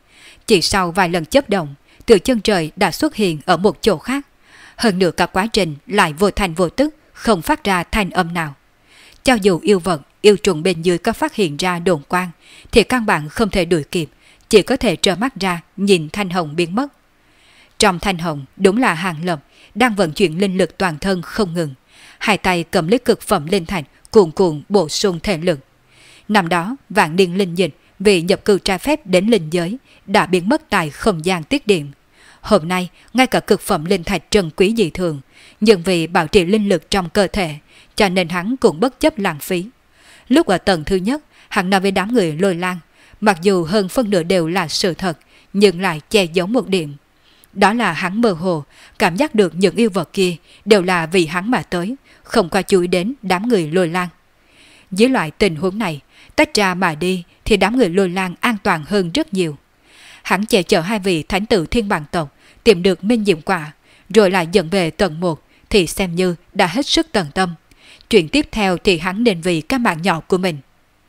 Chỉ sau vài lần chớp động, từ chân trời đã xuất hiện ở một chỗ khác. Hơn nữa cả quá trình lại vô thành vô tức, không phát ra thanh âm nào. Cho dù yêu vật, yêu trùng bên dưới có phát hiện ra đồn quang, thì căn bản không thể đuổi kịp, chỉ có thể trơ mắt ra nhìn Thanh Hồng biến mất. Trong Thanh Hồng đúng là Hàng Lập đang vận chuyển linh lực toàn thân không ngừng, hai tay cầm lấy cực phẩm linh thạch cuồn cuộn bổ sung thể lực. Năm đó vạn niên linh dịch vì nhập cư trái phép đến linh giới đã biến mất tại không gian tiết điểm. Hôm nay ngay cả cực phẩm linh thạch trân quý dị thường, nhưng vì bảo trì linh lực trong cơ thể, cho nên hắn cũng bất chấp lãng phí. Lúc ở tầng thứ nhất, hắn nói với đám người Lôi Lang, mặc dù hơn phân nửa đều là sự thật, nhưng lại che giấu một điểm. Đó là hắn mơ hồ, cảm giác được những yêu vật kia đều là vì hắn mà tới, không qua chú ý đến đám người Lôi Lang. Dưới loại tình huống này, tách ra mà đi thì đám người Lôi Lang an toàn hơn rất nhiều. Hắn che chở hai vị thánh tử thiên bản tộc, tìm được minh diệm quả, rồi lại dẫn về tầng 1 thì xem như đã hết sức tận tâm. Chuyện tiếp theo thì hắn nên vì các mạng nhỏ của mình.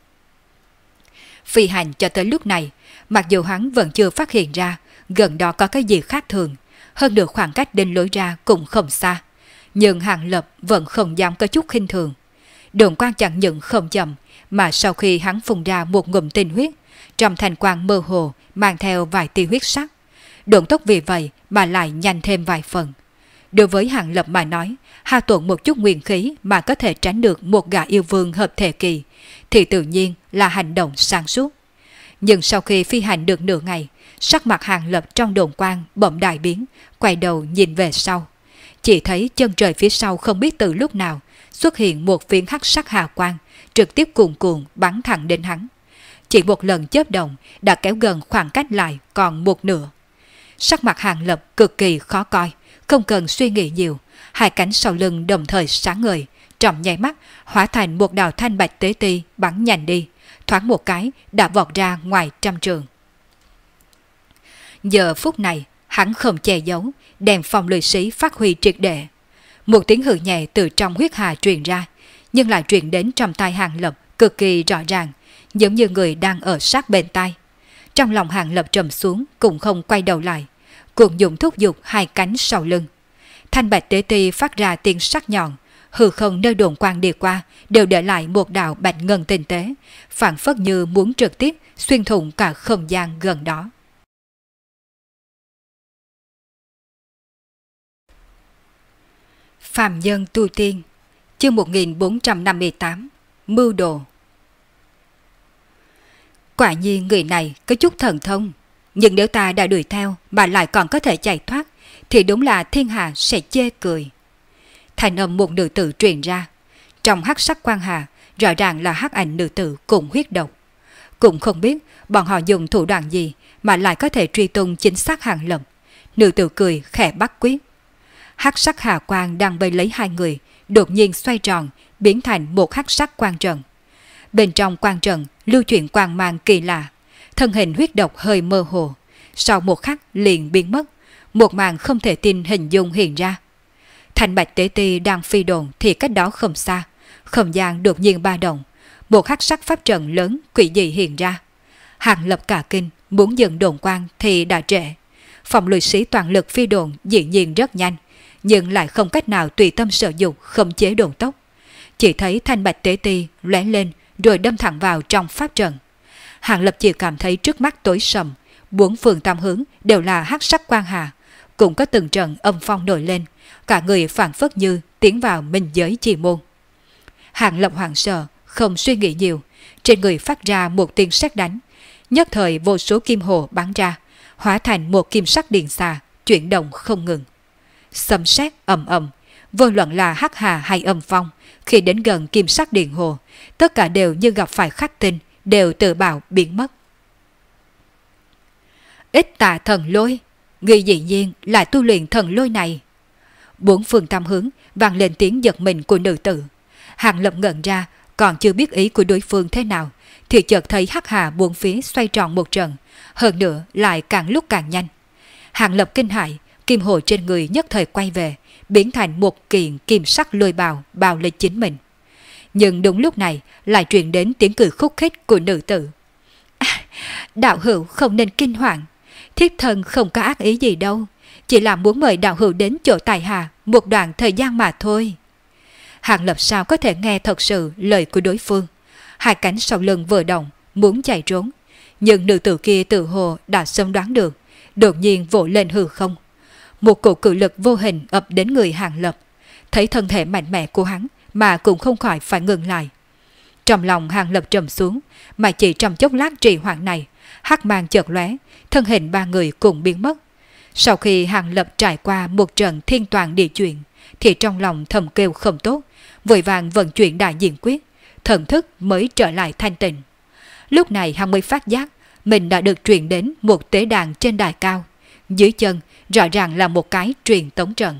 Phi hành cho tới lúc này, mặc dù hắn vẫn chưa phát hiện ra gần đó có cái gì khác thường, hơn được khoảng cách đến lối ra cũng không xa, nhưng Hàng Lập vẫn không dám có chút khinh thường. Đồn quang chẳng những không chậm, mà sau khi hắn phun ra một ngụm tinh huyết, trong thành quang mơ hồ mang theo vài tia huyết sắc. Độn tốc vì vậy mà lại nhanh thêm vài phần. Đối với Hàng Lập mà nói, hao tổn một chút nguyên khí mà có thể tránh được một gã yêu vương hợp thể kỳ, thì tự nhiên là hành động sáng suốt. Nhưng sau khi phi hành được nửa ngày, sắc mặt Hàng Lập trong đồn quang bỗng đại biến, quay đầu nhìn về sau. Chỉ thấy chân trời phía sau không biết từ lúc nào xuất hiện một viên hắc sắc hào quang, trực tiếp cuồn cuộn bắn thẳng đến hắn. Chỉ một lần chớp động đã kéo gần khoảng cách lại còn một nửa. Sắc mặt Hàng Lập cực kỳ khó coi, không cần suy nghĩ nhiều, hai cánh sau lưng đồng thời sáng ngời, trong nháy mắt hóa thành một đạo thanh bạch tế ti bắn nhanh đi, thoáng một cái đã vọt ra ngoài trăm trường. Giờ phút này hắn không che giấu, đem phong lôi sĩ phát huy triệt để. Một tiếng hừ nhẹ từ trong huyết hà truyền ra, nhưng lại truyền đến trong tai Hàng Lập cực kỳ rõ ràng, giống như người đang ở sát bên tai. Trong lòng Hàng Lập trầm xuống, cũng không quay đầu lại, cuồng dụng thúc giục hai cánh sau lưng. Thanh bạch tế ti phát ra tiếng sắc nhọn, hư không nơi đồn quang đi qua đều để lại một đạo bạch ngân tinh tế, phảng phất như muốn trực tiếp xuyên thủng cả không gian gần đó. Phàm nhân tu tiên, chương 1458, mưu đồ. Quả nhiên người này có chút thần thông, nhưng nếu ta đã đuổi theo mà lại còn có thể chạy thoát, thì đúng là thiên hạ sẽ chê cười. Thành âm một nữ tử truyền ra, trong hắc sắc quang hà rõ ràng là hắc ảnh nữ tử cùng huyết độc. Cũng không biết bọn họ dùng thủ đoạn gì mà lại có thể truy tung chính xác Hàng Lập. Nữ tử cười khẽ bắt quyết. Hắc sắc hà quang đang vây lấy hai người đột nhiên xoay tròn, biến thành một hắc sắc quang trận. Bên trong quang trận lưu chuyển quang mang kỳ lạ, thân hình huyết độc hơi mơ hồ, sau một khắc liền biến mất, một màn không thể tin hình dung hiện ra. Thanh bạch tế ti đang phi đồn thì cách đó không xa, không gian đột nhiên ba động, một hắc sắc pháp trận lớn quỷ dị hiện ra. Hàng Lập cả kinh, muốn dừng đồn quang thì đã trễ. Phòng lùi sĩ toàn lực phi đồn dĩ nhiên rất nhanh, nhưng lại không cách nào tùy tâm sở dục khống chế đồn tốc. Chỉ thấy thanh bạch tế ti lóe lên rồi đâm thẳng vào trong pháp trận. Hàng Lập chỉ cảm thấy trước mắt tối sầm, bốn phương tam hướng đều là hắc sắc quang hà, cũng có từng trận âm phong nổi lên, cả người phảng phất như tiến vào minh giới chi môn. Hàng Lập hoảng sợ, không suy nghĩ nhiều, trên người phát ra một tiếng sét đánh, nhất thời vô số kim hồ bắn ra, hóa thành một kim sắc điện xà, chuyển động không ngừng. Sấm sét ầm ầm, vô luận là hắc hà hay âm phong, khi đến gần kim sắc điện hồ, tất cả đều như gặp phải khắc tinh, đều tự bảo biến mất. Ít tà thần lôi, người dĩ nhiên lại tu luyện thần lôi này. Bốn phương tam hướng vang lên tiếng giật mình của nữ tử. Hàng Lập ngẩn ra, còn chưa biết ý của đối phương thế nào, thì chợt thấy hắc hà bốn phía xoay tròn một trận, hơn nữa lại càng lúc càng nhanh. Hàng Lập kinh hãi, kim hồ trên người nhất thời quay về, biến thành một kiện kim sắc lôi bào bao lấy chính mình. Nhưng đúng lúc này lại truyền đến tiếng cười khúc khích của nữ tử. Đạo hữu không nên kinh hoàng, Thiếp thân không có ác ý gì đâu, chỉ là muốn mời đạo hữu đến chỗ tài hạ một đoạn thời gian mà thôi. Hàng Lập sao có thể nghe thật sự lời của đối phương. Hai cánh sau lưng vừa động, muốn chạy trốn. Nhưng nữ tử kia tự hồ đã sớm đoán được, đột nhiên vỗ lên hư không. Một cổ cự lực vô hình ập đến người Hàng Lập. Thấy thân thể mạnh mẽ của hắn mà cũng không khỏi phải ngừng lại. Trong lòng Hàng Lập trầm xuống, mà chỉ trong chốc lát trì hoãn này, hắc mang chợt lóe, thân hình ba người cùng biến mất. Sau khi Hàng Lập trải qua một trận thiên toàn địa chuyển, thì trong lòng thầm kêu không tốt, vội vàng vận chuyển đại diện quyết, thần thức mới trở lại thanh tịnh. Lúc này hắn mới phát giác mình đã được truyền đến một tế đàn trên đài cao, dưới chân rõ ràng là một cái truyền tống trận.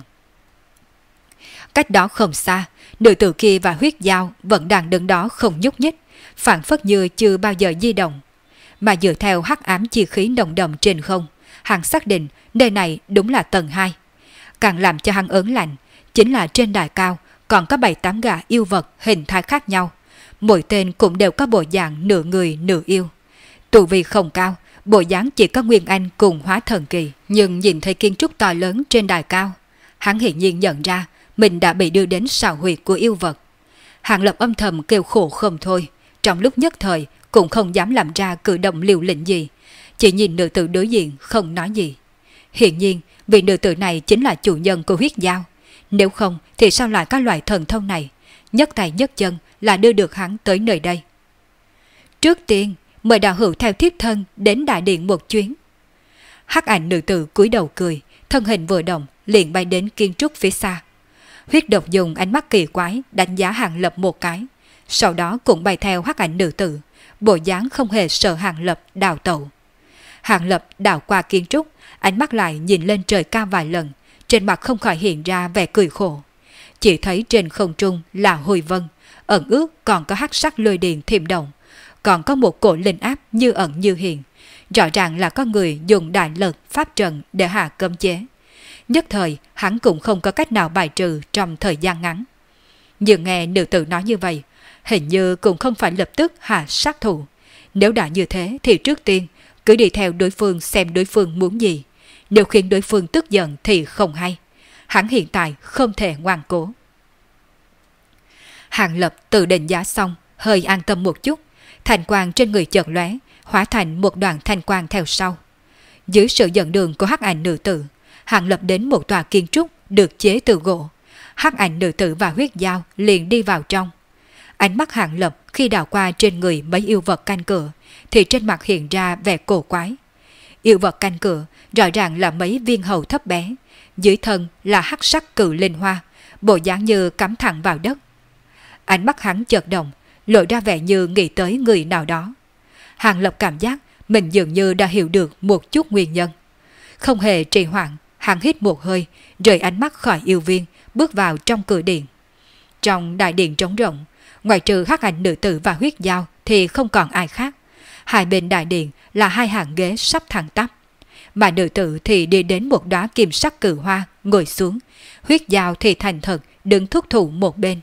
Cách đó không xa, nữ tử kia và huyết dao vẫn đang đứng đó không nhúc nhích, phản phất như chưa bao giờ di động. Mà dựa theo hắc ám chi khí nồng đậm trên không, hắn xác định nơi này đúng là tầng 2. Càng làm cho hắn ớn lạnh, chính là trên đài cao còn có 7-8 gã yêu vật hình thái khác nhau. Mỗi tên cũng đều có bộ dạng nửa người nửa yêu. Tu vi không cao, bộ dáng chỉ có Nguyên Anh cùng hóa thần kỳ. Nhưng nhìn thấy kiến trúc to lớn trên đài cao, hắn hiển nhiên nhận ra mình đã bị đưa đến sào huyệt của yêu vật. Hàng Lập âm thầm kêu khổ không thôi, trong lúc nhất thời cũng không dám làm ra cử động liều lĩnh gì, chỉ nhìn nữ tử đối diện không nói gì. Hiển nhiên vị nữ tử này chính là chủ nhân của huyết dao, nếu không thì sao lại có loại thần thông này, nhất tay nhất chân là đưa được hắn tới nơi đây. Trước tiên mời đạo hữu theo thiếp thân đến đại điện một chuyến. Hắc ảnh nữ tử cúi đầu cười, thân hình vừa động liền bay đến kiến trúc phía xa. Huyết độc dùng ánh mắt kỳ quái đánh giá Hàng Lập một cái, sau đó cũng bay theo hắc ảnh nữ tử, bộ dáng không hề sợ Hàng Lập đào tẩu. Hàng Lập đảo qua kiến trúc, ánh mắt lại nhìn lên trời cao vài lần, trên mặt không khỏi hiện ra vẻ cười khổ. Chỉ thấy trên không trung là hồi vân, ẩn ước còn có hắc sắc lôi điện thiểm động, còn có một cổ linh áp như ẩn như hiện, rõ ràng là có người dùng đại lực pháp trận để hạ cấm chế. Nhất thời hắn cũng không có cách nào bài trừ trong thời gian ngắn. Nhưng nghe nữ tử nói như vậy, hình như cũng không phải lập tức hạ sát thủ. Nếu đã như thế thì trước tiên cứ đi theo đối phương xem đối phương muốn gì. Nếu khiến đối phương tức giận thì không hay. Hắn hiện tại không thể ngoan cố. Hàng Lập tự định giá xong, hơi an tâm một chút. Thanh quang trên người chợt lóe, hóa thành một đoàn thanh quang theo sau. Dưới sự dẫn đường của hắc ảnh nữ tử, Hàng Lập đến một tòa kiến trúc được chế từ gỗ. Hắc ảnh nữ tử và huyết dao liền đi vào trong. Ánh mắt Hàng Lập khi đảo qua trên người mấy yêu vật canh cửa, thì trên mặt hiện ra vẻ cổ quái. Yêu vật canh cửa rõ ràng là mấy viên hầu thấp bé, dưới thân là hắc sắc cự linh hoa, bộ dáng như cắm thẳng vào đất. Ánh mắt hắn chợt động, lộ ra vẻ như nghĩ tới người nào đó. Hàng Lập cảm giác mình dường như đã hiểu được một chút nguyên nhân. Không hề trì hoãn, hắn hít một hơi, rời ánh mắt khỏi yêu viên, bước vào trong cửa điện. Trong đại điện trống rộng, ngoài trừ hắc ảnh nữ tử và huyết dao thì không còn ai khác. Hai bên đại điện là hai hàng ghế sắp thẳng tắp. Mà nữ tử thì đi đến một đóa kim sắc cử hoa, ngồi xuống. Huyết dao thì thành thật, đứng thúc thủ một bên.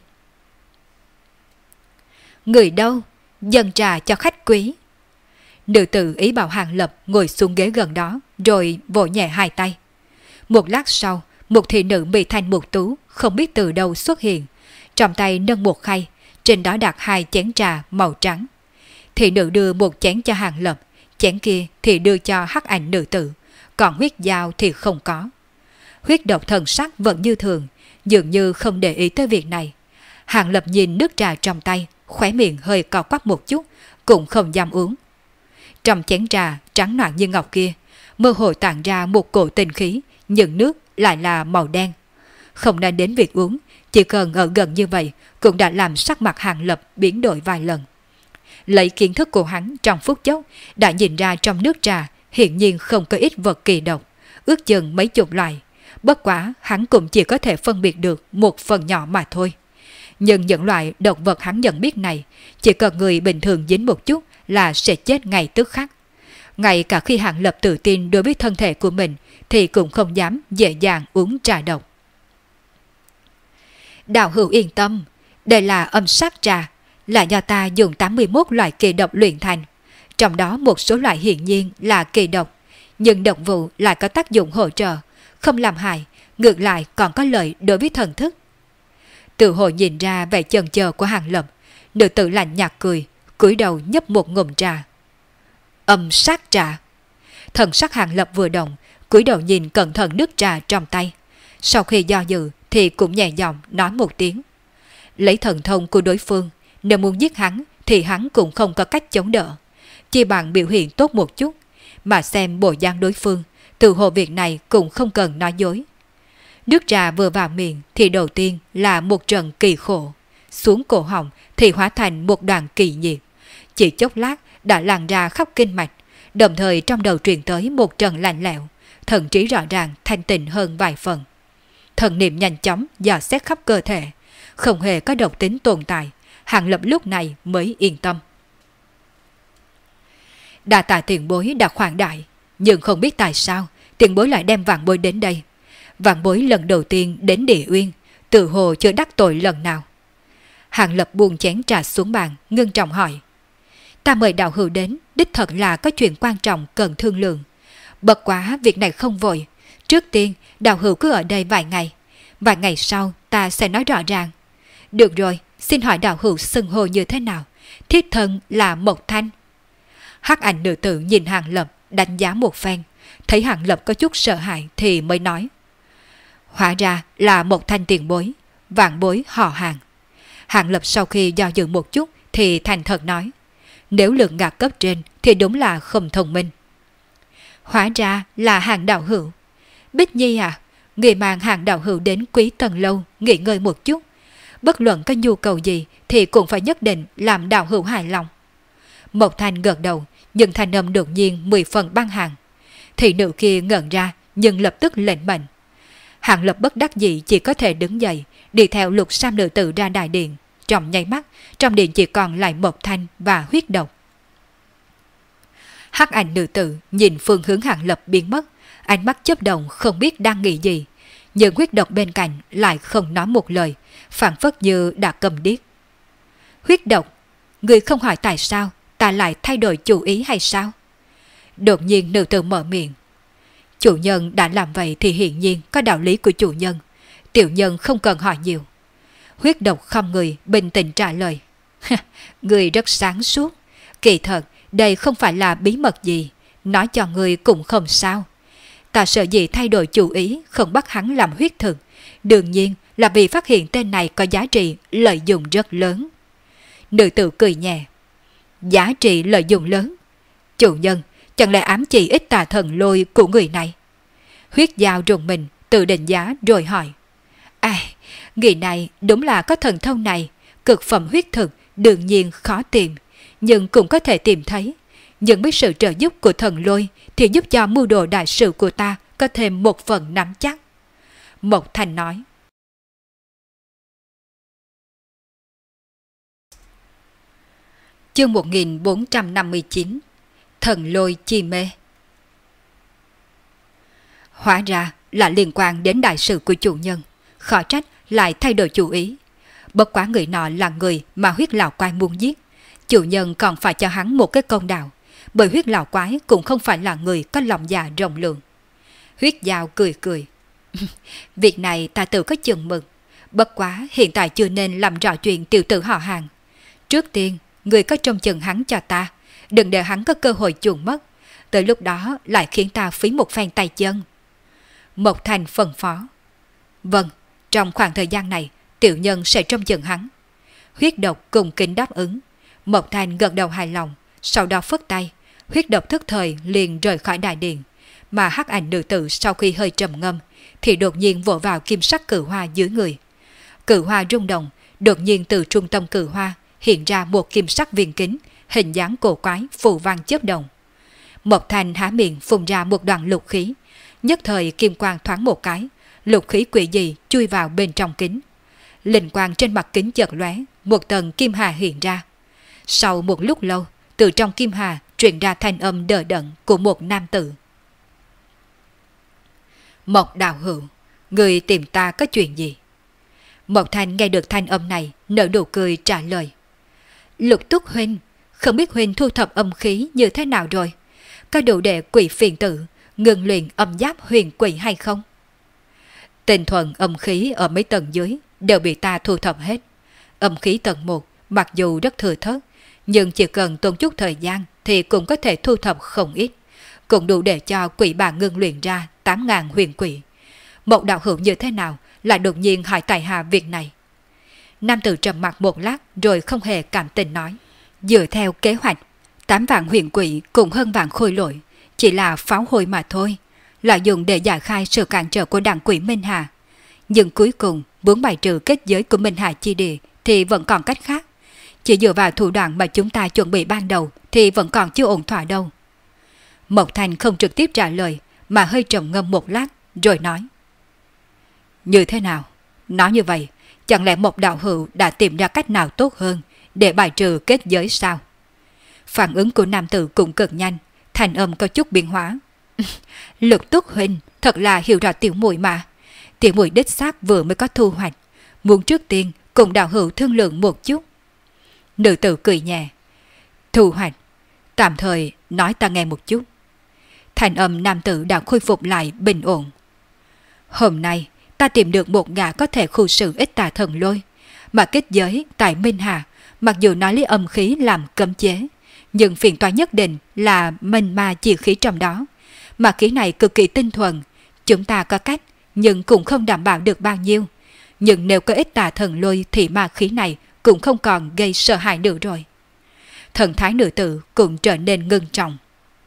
Người đâu? Dâng trà cho khách quý. Nữ tử ý bảo Hàng Lập ngồi xuống ghế gần đó, rồi vỗ nhẹ hai tay. Một lát sau, một thị nữ bị thanh một tú, không biết từ đâu xuất hiện. Trong tay nâng một khay, trên đó đặt hai chén trà màu trắng. Thị nữ đưa một chén cho Hàng Lập, chén kia thì đưa cho hắc ảnh nữ tử, còn huyết dao thì không có. Huyết độc thần sắc vẫn như thường, dường như không để ý tới việc này. Hàng Lập nhìn nước trà trong tay, khóe miệng hơi cò quắp một chút, cũng không dám uống. Trong chén trà trắng noãn như ngọc kia, mơ hồ tản ra một cổ tinh khí, nhưng nước lại là màu đen. Không nên đến việc uống, chỉ cần ở gần như vậy cũng đã làm sắc mặt Hàng Lập biến đổi vài lần. Lấy kiến thức của hắn trong phút chốc đã nhìn ra trong nước trà hiển nhiên không có ít vật kỳ độc, ước chừng mấy chục loại. Bất quá hắn cũng chỉ có thể phân biệt được một phần nhỏ mà thôi. Nhưng những loại độc vật hắn nhận biết này, chỉ cần người bình thường dính một chút là sẽ chết ngay tức khắc. Ngay cả khi Hàng Lập tự tin đối với thân thể của mình thì cũng không dám dễ dàng uống trà độc. Đạo hữu yên tâm, đây là âm sát trà, là do ta dùng 81 loại kỳ độc luyện thành. Trong đó một số loại hiển nhiên là kỳ độc, nhưng độc vụ lại có tác dụng hỗ trợ, không làm hại, ngược lại còn có lợi đối với thần thức. Tự hồ nhìn ra vẻ chần chờ của Hàng Lập, nữ tử lạnh nhạt cười, cúi đầu nhấp một ngụm trà. Âm sát trà. Thần sắc Hàng Lập vừa động, cúi đầu nhìn cẩn thận nước trà trong tay. Sau khi do dự thì cũng nhẹ giọng nói một tiếng. Lấy thần thông của đối phương, nếu muốn giết hắn thì hắn cũng không có cách chống đỡ. Chỉ bằng biểu hiện tốt một chút, mà xem bộ dáng đối phương, tự hồ việc này cũng không cần nói dối. Nước trà vừa vào miệng thì đầu tiên là một trận kỳ khổ, xuống cổ họng thì hóa thành một đoàn kỳ nhiệt. Chỉ chốc lát đã lan ra khắp kinh mạch, đồng thời trong đầu truyền tới một trận lạnh lẽo, thần trí rõ ràng thanh tịnh hơn vài phần. Thần niệm nhanh chóng dò xét khắp cơ thể, không hề có độc tính tồn tại, Hàng Lập lúc này mới yên tâm. Đa tạ tiền bối đã khoản đại, nhưng không biết tại sao tiền bối lại đem vạn bối đến đây. Vạn bối lần đầu tiên đến Địa Uyên, tự hồ chưa đắc tội lần nào. Hàng Lập buông chén trà xuống bàn, ngưng trọng hỏi. Ta mời đạo hữu đến, đích thật là có chuyện quan trọng cần thương lượng. Bất quá việc này không vội. Trước tiên, đạo hữu cứ ở đây vài ngày. Vài ngày sau, ta sẽ nói rõ ràng. Được rồi, xin hỏi đạo hữu xưng hô như thế nào? Thiết thân là Mộc Thanh. Hắc ảnh nữ tử nhìn Hàng Lập, đánh giá một phen. Thấy Hàng Lập có chút sợ hãi thì mới nói. Hóa ra là Mộc Thanh tiền bối, vạn bối họ Hàng. Hàng Lập sau khi do dự một chút thì thành thật nói. Nếu lượng ngạc cấp trên thì đúng là không thông minh. Hóa ra là Hàng đạo hữu. Bích Nhi à, người mang Hàng đạo hữu đến Quý Tần Lâu nghỉ ngơi một chút. Bất luận có nhu cầu gì thì cũng phải nhất định làm đạo hữu hài lòng. Mộc Thanh gật đầu, nhưng thanh âm đột nhiên 10 phần băng hàng. Thị nữ kia ngẩn ra nhưng lập tức lệnh mệnh. Hàng Lập bất đắc dĩ chỉ có thể đứng dậy, đi theo Lục Sam nữ tử ra đại điện. Trong nháy mắt, trong điện chỉ còn lại Mộc Thanh và huyết độc. Hắc ảnh nữ tử nhìn phương hướng Hàng Lập biến mất, ánh mắt chớp động không biết đang nghĩ gì, nhưng huyết độc bên cạnh lại không nói một lời, phảng phất như đã cầm điếc. Huyết độc, người không hỏi tại sao ta lại thay đổi chủ ý hay sao? Đột nhiên nữ tử mở miệng. Chủ nhân đã làm vậy thì hiển nhiên có đạo lý của chủ nhân, tiểu nhân không cần hỏi nhiều. Huyết độc không người bình tĩnh trả lời. Người rất sáng suốt, kỳ thật đây không phải là bí mật gì, nói cho người cũng không sao. Ta sợ gì thay đổi chủ ý không bắt hắn làm huyết thực, đương nhiên là vì phát hiện tên này có giá trị lợi dụng rất lớn. Nữ tử cười nhẹ. Giá trị lợi dụng lớn? Chủ nhân, chẳng lẽ ám chỉ ít tà thần lôi của người này? Huyết dao rùng mình, tự định giá rồi hỏi. Người này đúng là có thần thông này, cực phẩm huyết thực đương nhiên khó tìm, nhưng cũng có thể tìm thấy. Nhưng với sự trợ giúp của thần lôi thì giúp cho mưu đồ đại sự của ta có thêm một phần nắm chắc. Mộc Thanh nói. Chương 1459. Thần lôi chi mê. Hóa ra là liên quan đến đại sự của chủ nhân, khó trách lại thay đổi chủ ý. Bất quá người nọ là người mà huyết lão quái muốn giết, chủ nhân còn phải cho hắn một cái công đạo, bởi huyết lão quái cũng không phải là người có lòng dạ rộng lượng. Huyết dao cười cười. Việc này ta tự có chừng mực, bất quá hiện tại chưa nên làm rõ chuyện tiểu tử họ Hàng. Trước tiên, người có trông chừng hắn cho ta, đừng để hắn có cơ hội chuồn mất, tới lúc đó lại khiến ta phí một phen tay chân. Mộc Thanh phân phó. Vâng, trong khoảng thời gian này, tiểu nhân sẽ trông chừng hắn. Huyết độc cùng kính đáp ứng. Mộc Thanh gật đầu hài lòng, sau đó phất tay, huyết độc thức thời liền rời khỏi đại điện, mà hắc ảnh nữ tử sau khi hơi trầm ngâm thì đột nhiên vỗ vào kim sắc cử hoa dưới người. Cử hoa rung động, đột nhiên từ trung tâm cử hoa hiện ra một kim sắc viên kính, hình dáng cổ quái phù văn chớp động. Mộc Thanh há miệng phun ra một đoạn lục khí, nhất thời kim quang thoáng một cái, lục khí quỷ dị chui vào bên trong kính. Linh quang trên mặt kính chợt lóe, một tầng kim hà hiện ra. Sau một lúc lâu, từ trong kim hà truyền ra thanh âm đờ đẫn của một nam tử. Mộc đạo hữu, người tìm ta có chuyện gì? Mộc Thanh nghe được thanh âm này, nở nụ cười trả lời. Lục Túc huynh, không biết huynh thu thập âm khí như thế nào rồi? Có đủ để quỷ phiền tử, ngừng luyện âm giáp huyền quỷ hay không? Tinh thuần âm khí ở mấy tầng dưới đều bị ta thu thập hết. Âm khí tầng 1 mặc dù rất thừa thớt, nhưng chỉ cần tốn chút thời gian thì cũng có thể thu thập không ít, cũng đủ để cho quỷ bà ngưng luyện ra 8.000 huyền quỷ. Một đạo hữu như thế nào lại đột nhiên hỏi tại hạ việc này? Nam tử trầm mặt một lát rồi không hề cảm tình nói. Dựa theo kế hoạch, 8 vạn huyền quỷ cùng hơn vạn khôi lỗi chỉ là pháo hôi mà thôi, là dùng để giải khai sự cản trở của đảng quỷ Minh Hà. Nhưng cuối cùng muốn bài trừ kết giới của Minh Hà chi địa thì vẫn còn cách khác. Chỉ dựa vào thủ đoạn mà chúng ta chuẩn bị ban đầu thì vẫn còn chưa ổn thỏa đâu. Mộc Thanh không trực tiếp trả lời mà hơi trầm ngâm một lát rồi nói. Như thế nào? Nói như vậy, chẳng lẽ một đạo hữu đã tìm ra cách nào tốt hơn để bài trừ kết giới sao? Phản ứng của nam tử cũng cực nhanh, thành âm có chút biến hóa. Lục Túc huynh thật là hiểu rõ tiểu muội mà. Tiểu muội đích xác vừa mới có thu hoạch, muốn trước tiên cùng đạo hữu thương lượng một chút. Nữ tử cười nhẹ. Thu hoạch? Tạm thời nói ta nghe một chút. Thành âm nam tử đã khôi phục lại bình ổn. Hôm nay ta tìm được một gã có thể khu xử ít tà thần lôi, mà kết giới tại Minh Hà mặc dù nói lấy âm khí làm cấm chế, nhưng phiền toái nhất định là mênh ma chi khí trong đó, mà khí này cực kỳ tinh thuần. Chúng ta có cách nhưng cũng không đảm bảo được bao nhiêu, nhưng nếu có ít tà thần lôi thì ma khí này cũng không còn gây sợ hãi nữa rồi. Thần thái nữ tử cũng trở nên ngưng trọng.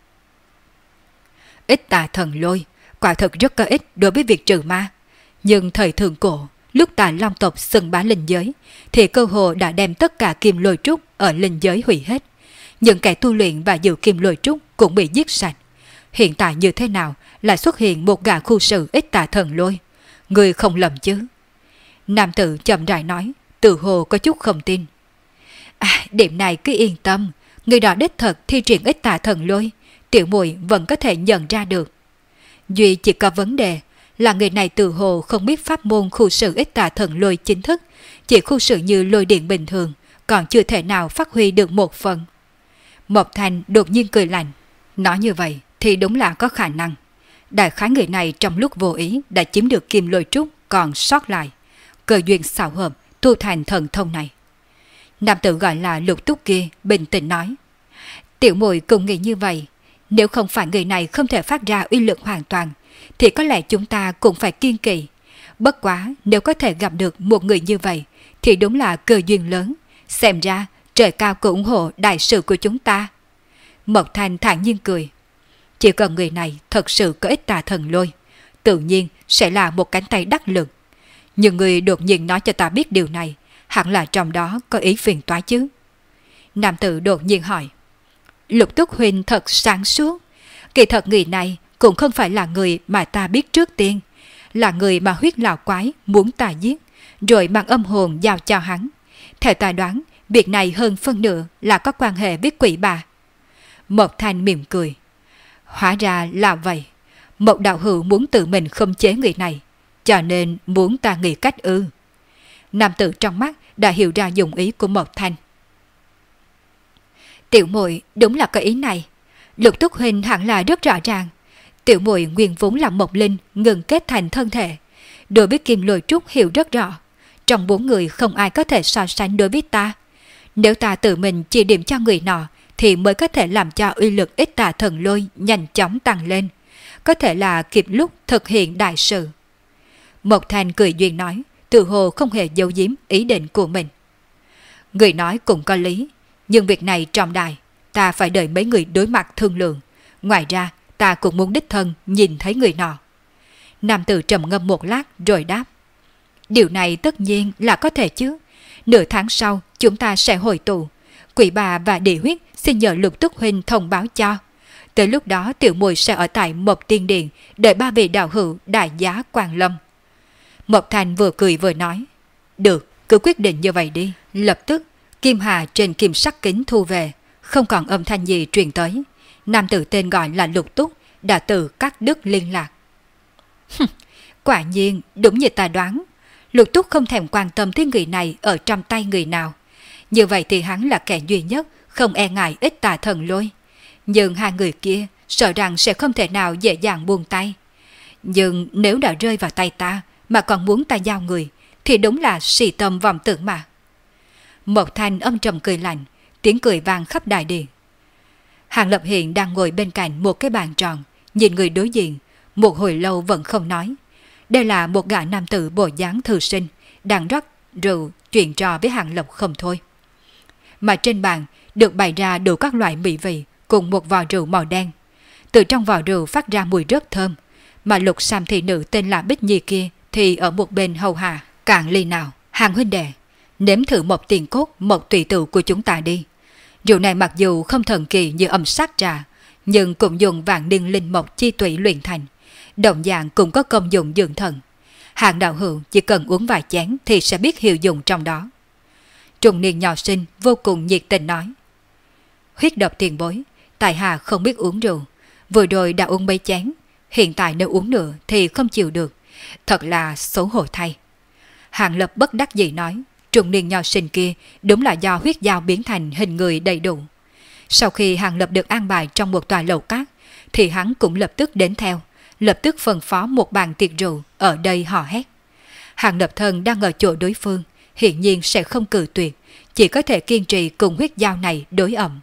Ít tà thần lôi quả thật rất có ích đối với việc trừ ma, nhưng thời thượng cổ lúc tà long tộc xưng bá linh giới thì cơ hồ đã đem tất cả kim lôi trúc ở linh giới hủy hết. Những kẻ tu luyện và giữ kim lôi trúc cũng bị giết sạch. Hiện tại như thế nào lại xuất hiện một gã khu sự ít tà thần lôi? Người không lầm chứ? Nam tử chậm rãi nói, tự hồ có chút không tin. Điểm này cứ yên tâm, người đó đích thật thi triển ít tà thần lôi, tiểu muội vẫn có thể nhận ra được. Duy chỉ có vấn đề là người này tự hồ không biết pháp môn khu sự ít tà thần lôi chính thức, chỉ khu sự như lôi điện bình thường, còn chưa thể nào phát huy được một phần. Mộc Thanh đột nhiên cười lạnh. Nói như vậy thì đúng là có khả năng. Đại khái người này trong lúc vô ý đã chiếm được kim lôi trúc còn sót lại, cơ duyên xảo hợp tu thành thần thông này. Nam tử gọi là Lục Túc kia bình tĩnh nói. Tiểu muội cũng nghĩ như vậy. Nếu không phải người này không thể phát ra uy lực hoàn toàn thì có lẽ chúng ta cũng phải kiên kỳ. Bất quá nếu có thể gặp được một người như vậy thì đúng là cơ duyên lớn. Xem ra trời cao cũng ủng hộ đại sự của chúng ta. Mộc Thanh thản nhiên cười. Chỉ cần người này thật sự có ít tà thần lôi, tự nhiên sẽ là một cánh tay đắc lực. Nhưng người đột nhiên nói cho ta biết điều này, hẳn là trong đó có ý phiền toái chứ. Nam tử đột nhiên hỏi. Lục Túc huynh thật sáng suốt. Kỳ thật người này cũng không phải là người mà ta biết trước tiên, là người mà huyết lão quái muốn ta giết, rồi mang âm hồn giao cho hắn. Theo ta đoán, việc này hơn phân nửa là có quan hệ với quỷ bà. Mộc Thanh mỉm cười. Hóa ra là vậy. Một đạo hữu muốn tự mình khống chế người này, cho nên muốn ta nghĩ cách ư? Nam tử trong mắt đã hiểu ra dụng ý của Mộc Thanh. Tiểu muội đúng là có ý này. Lục Túc huynh hẳn là rất rõ ràng. Tiểu muội nguyên vốn là Mộc Linh ngừng kết thành thân thể, đối với kim lôi trúc hiểu rất rõ. Trong 4 người không ai có thể so sánh đối với ta. Nếu ta tự mình chỉ điểm cho người nọ thì mới có thể làm cho uy lực ít tà thần lôi nhanh chóng tăng lên, có thể là kịp lúc thực hiện đại sự. Mộc Thanh cười duyên nói, tự hồ không hề giấu giếm ý định của mình. Người nói cũng có lý, nhưng việc này trọng đại, ta phải đợi mấy người đối mặt thương lượng. Ngoài ra, ta cũng muốn đích thân nhìn thấy người nọ. Nam tử trầm ngâm một lát rồi đáp. Điều này tất nhiên là có thể chứ. Nửa tháng sau chúng ta sẽ hội tụ. Quỷ bà và địa huyết xin nhờ Lục Túc huynh thông báo cho. Tới lúc đó tiểu muội sẽ ở tại Mộc Tiên Điện đợi 3 vị đạo hữu đại giá Quang Lâm. Mộc Thanh vừa cười vừa nói. Được, cứ quyết định như vậy đi. Lập tức kim hà trên kim sắc kính thu về, không còn âm thanh gì truyền tới. Nam tử tên gọi là Lục Túc đã từ cắt đứt liên lạc. Quả nhiên đúng như ta đoán, Lục Túc không thèm quan tâm tới người này ở trong tay người nào. Như vậy thì hắn là kẻ duy nhất không e ngại ít tà thần lôi. Nhưng hai người kia sợ rằng sẽ không thể nào dễ dàng buông tay. Nhưng nếu đã rơi vào tay ta mà còn muốn ta giao người, thì đúng là si tâm vọng tưởng mà. Một thanh âm trầm cười lạnh, tiếng cười vang khắp đại điện. Hàng Lập hiện đang ngồi bên cạnh một cái bàn tròn, nhìn người đối diện, một hồi lâu vẫn không nói. Đây là một gã nam tử bộ dáng thư sinh, đang rót rượu chuyện trò với Hàng Lập không thôi. Mà trên bàn được bày ra đủ các loại mỹ vị cùng một vò rượu màu đen. Từ trong vò rượu phát ra mùi rất thơm, mà Lục Sam thị nữ tên là Bích Nhi kia thì ở một bên hầu hạ cạn ly nào. Hàng huynh đệ, nếm thử một tiền cốt, một tùy tự của chúng ta đi. Rượu này mặc dù không thần kỳ như âm sát trà, nhưng cũng dùng vạn niên linh mộc chi tủy luyện thành, đồng dạng cũng có công dụng dưỡng thần. Hàng đạo hữu chỉ cần uống vài chén thì sẽ biết hiệu dụng trong đó. Trung niên nhỏ sinh vô cùng nhiệt tình nói. Huyết độc tiền bối, tại hạ không biết uống rượu, vừa rồi đã uống mấy chén, hiện tại nếu uống nữa thì không chịu được, thật là xấu hổ thay. Hàng Lập bất đắc dĩ nói, trung niên nho sinh kia đúng là do huyết dao biến thành hình người đầy đủ. Sau khi Hàng Lập được an bài trong một tòa lầu cát, thì hắn cũng lập tức đến theo, lập tức phân phó một bàn tiệc rượu ở đây hò hét. Hàng Lập thân đang ở chỗ đối phương, hiển nhiên sẽ không cự tuyệt, chỉ có thể kiên trì cùng huyết dao này đối ẩm.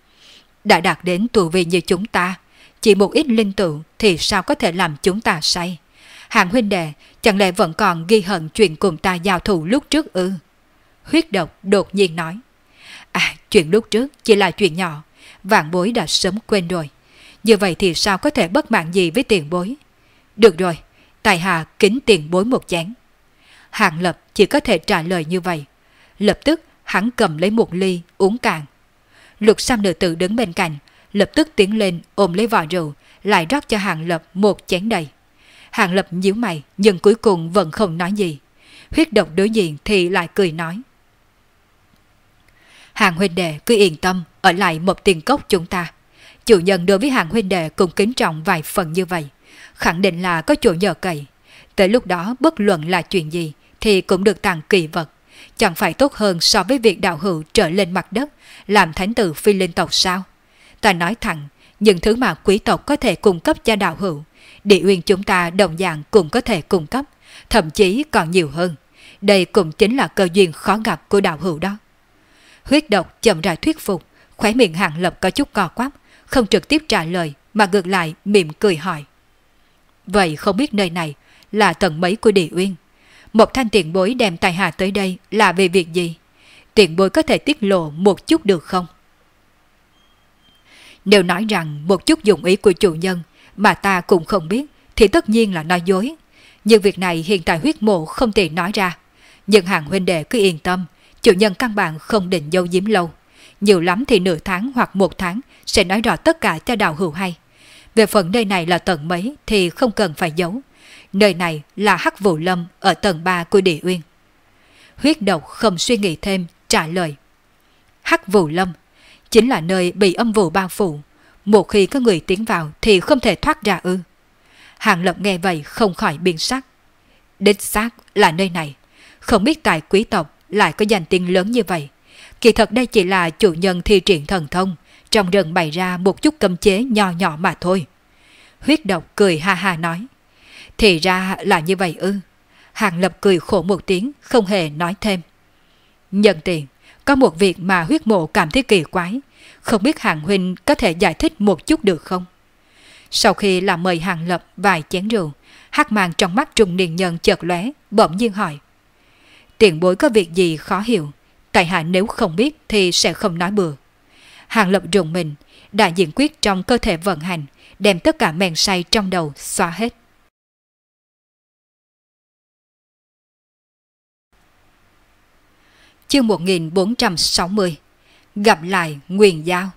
Đã đạt đến tu vi như chúng ta, chỉ một ít linh tựu thì sao có thể làm chúng ta say? Hàng huynh đệ, chẳng lẽ vẫn còn ghi hận chuyện cùng ta giao thủ lúc trước ư? Huyết độc đột nhiên nói. Chuyện lúc trước chỉ là chuyện nhỏ, vạn bối đã sớm quên rồi. Như vậy thì sao có thể bất mãn gì với tiền bối? Được rồi, tại hạ kính tiền bối một chén. Hàng Lập chỉ có thể trả lời như vậy. Lập tức hắn cầm lấy một ly uống cạn. Lục Sam nữ tử đứng bên cạnh, lập tức tiến lên ôm lấy vò rượu, lại rót cho Hàng Lập một chén đầy. Hàng Lập nhíu mày nhưng cuối cùng vẫn không nói gì. Huyết độc đối diện thì lại cười nói. Hàng huynh đệ cứ yên tâm ở lại một tiền cốc chúng ta. Chủ nhân đối với Hàng huynh đệ cũng kính trọng vài phần như vậy, khẳng định là có chỗ nhờ cậy. Tới lúc đó bất luận là chuyện gì thì cũng được tặng kỳ vật, chẳng phải tốt hơn so với việc đạo hữu trở lên mặt đất làm thánh tử phi linh tộc sao? Ta nói thẳng, những thứ mà quý tộc có thể cung cấp cho đạo hữu, Địa Uyên chúng ta đồng dạng cũng có thể cung cấp, thậm chí còn nhiều hơn. Đây cũng chính là cơ duyên khó gặp của đạo hữu đó. Huyết độc chậm rãi thuyết phục, khóe miệng Hàng Lập có chút co quắp, không trực tiếp trả lời mà ngược lại mỉm cười hỏi. Vậy không biết nơi này là tầng mấy của Địa Uyên? Một thanh tiền bối đem tài hạ tới đây là về việc gì? Tiền bối có thể tiết lộ một chút được không? Nếu nói rằng một chút dụng ý của chủ nhân mà ta cũng không biết thì tất nhiên là nói dối. Nhưng việc này hiện tại huyết mộ không thể nói ra. Nhưng Hàng huynh đệ cứ yên tâm, chủ nhân căn bản không định giấu giếm lâu. Nhiều lắm thì nửa tháng hoặc một tháng sẽ nói rõ tất cả cho đạo hữu hay. Về phần nơi này là tầng mấy thì không cần phải giấu. Nơi này là Hắc Vũ Lâm ở tầng 3 của Địa Uyên. Huyết độc không suy nghĩ thêm trả lời. Hắc Vũ Lâm chính là nơi bị âm vụ bao phủ. Một khi có người tiến vào thì không thể thoát ra ư? Hàng Lập nghe vậy không khỏi biến sắc. Đích xác là nơi này. Không biết tại quý tộc lại có danh tiếng lớn như vậy. Kỳ thật đây chỉ là chủ nhân thi triển thần thông, trong rừng bày ra một chút cấm chế nho nhỏ mà thôi. Huyết độc cười ha ha nói. Thì ra là như vậy ư? Hàng Lập cười khổ một tiếng, không hề nói thêm. Nhân tiện, có một việc mà huyết mộ cảm thấy kỳ quái, không biết Hàng huynh có thể giải thích một chút được không? Sau khi làm mời Hàng Lập vài chén rượu, hắc mang trong mắt trung niên nhân chợt lóe, bỗng nhiên hỏi. Tiền bối có việc gì khó hiểu, tại hạ nếu không biết thì sẽ không nói bừa. Hàng Lập rùng mình, đại diện quyết trong cơ thể vận hành, đem tất cả men say trong đầu xóa hết. Chương 1460. Gặp lại nguyền giao.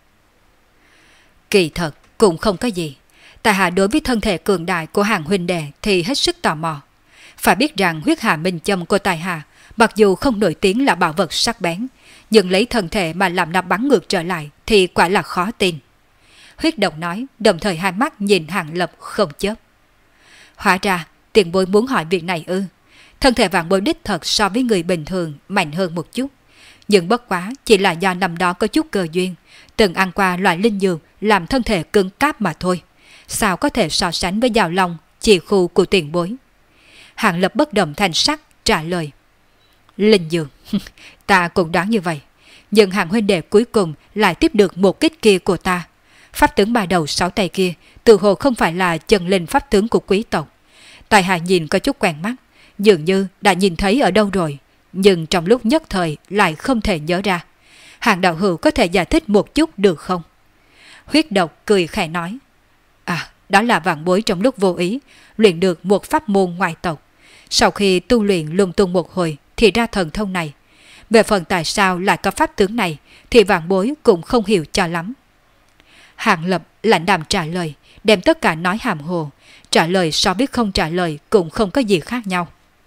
Kỳ thật cũng không có gì. Tại hạ đối với thân thể cường đại của Hàng huynh đệ thì hết sức tò mò. Phải biết rằng huyết hà minh châm của tại hạ mặc dù không nổi tiếng là bảo vật sắc bén, nhưng lấy thân thể mà làm nó bắn ngược trở lại thì quả là khó tin. Huyết độc nói, đồng thời hai mắt nhìn Hàng Lập không chớp. Hóa ra tiền bối muốn hỏi việc này ư? Thân thể vạn bối đích thật so với người bình thường mạnh hơn một chút, Nhưng bất quá chỉ là do năm đó có chút cơ duyên, từng ăn qua loại linh dược làm thân thể cứng cáp mà thôi. Sao có thể so sánh với Giao Long, chỉ khu của tiền bối? Hàng Lập bất động thanh sắc trả lời. Linh dược, ta cũng đoán như vậy. Nhưng Hàng huynh đệ cuối cùng lại tiếp được một kích kia của ta. Pháp tướng ba đầu sáu tay kia tự hồ không phải là chân linh pháp tướng của quý tộc. Tài hạ nhìn có chút quen mắt, dường như đã nhìn thấy ở đâu rồi, nhưng trong lúc nhất thời lại không thể nhớ ra. Hàng đạo hữu có thể giải thích một chút được không? Huyết độc cười khẽ nói. À, đó là vạn bối trong lúc vô ý luyện được một pháp môn ngoại tộc. Sau khi tu luyện lung tung một hồi thì ra thần thông này. Về phần tại sao lại có pháp tướng này thì vạn bối cũng không hiểu cho lắm. Hàng Lập lạnh đàm trả lời, đem tất cả nói hàm hồ. Trả lời so biết không trả lời cũng không có gì khác nhau.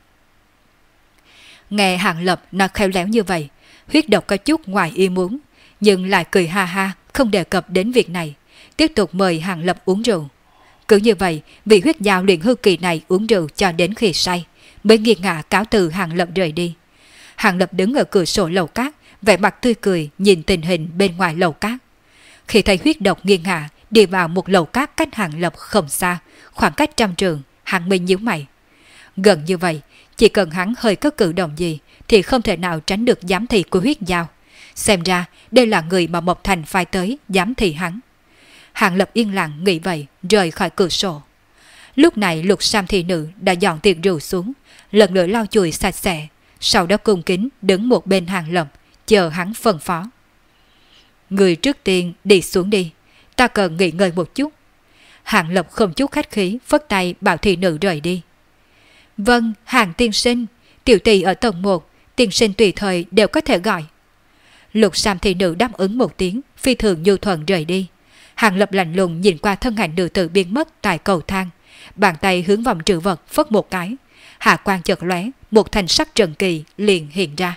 Nghe Hàng Lập nói khéo léo như vậy, huyết độc có chút ngoài ý muốn, nhưng lại cười ha ha, không đề cập đến việc này, tiếp tục mời Hàng Lập uống rượu. Cứ như vậy, vị huyết giao luyện hư kỳ này uống rượu cho đến khi say, mới nghiêng ngả cáo từ Hàng Lập rời đi. Hàng Lập đứng ở cửa sổ lầu cát, vẻ mặt tươi cười nhìn tình hình bên ngoài lầu cát. Khi thấy huyết độc nghiêng ngả đi vào một lầu cát cách Hàng Lập không xa, khoảng cách 100 trượng, Hàng Minh nhíu mày. Gần như vậy, chỉ cần hắn hơi có cử động gì thì không thể nào tránh được giám thị của huyết giao. Xem ra đây là người mà Mộc Thành phái tới giám thị hắn. Hàng Lập yên lặng nghĩ vậy, rời khỏi cửa sổ. Lúc này Lục Sam thị nữ đã dọn tiệc rượu xuống, lần nữa lau chùi sạch sẽ, sau đó cung kính đứng một bên Hàng Lập, chờ hắn phân phó. Người trước tiên đi xuống đi, ta cần nghỉ ngơi một chút. Hàng Lập không chút khách khí, phất tay bảo thị nữ rời đi. Vâng, Hàng tiên sinh, tiểu tỷ ở tầng 1, tiên sinh tùy thời đều có thể gọi. Lục Sam thị nữ đáp ứng một tiếng, phi thường nhu thuận rời đi. Hàng Lập lạnh lùng nhìn qua thân ảnh nữ tử biến mất tại cầu thang, bàn tay hướng vòng trữ vật phất một cái, hạ quang chợt lóe, một thanh sắc trần kỳ liền hiện ra.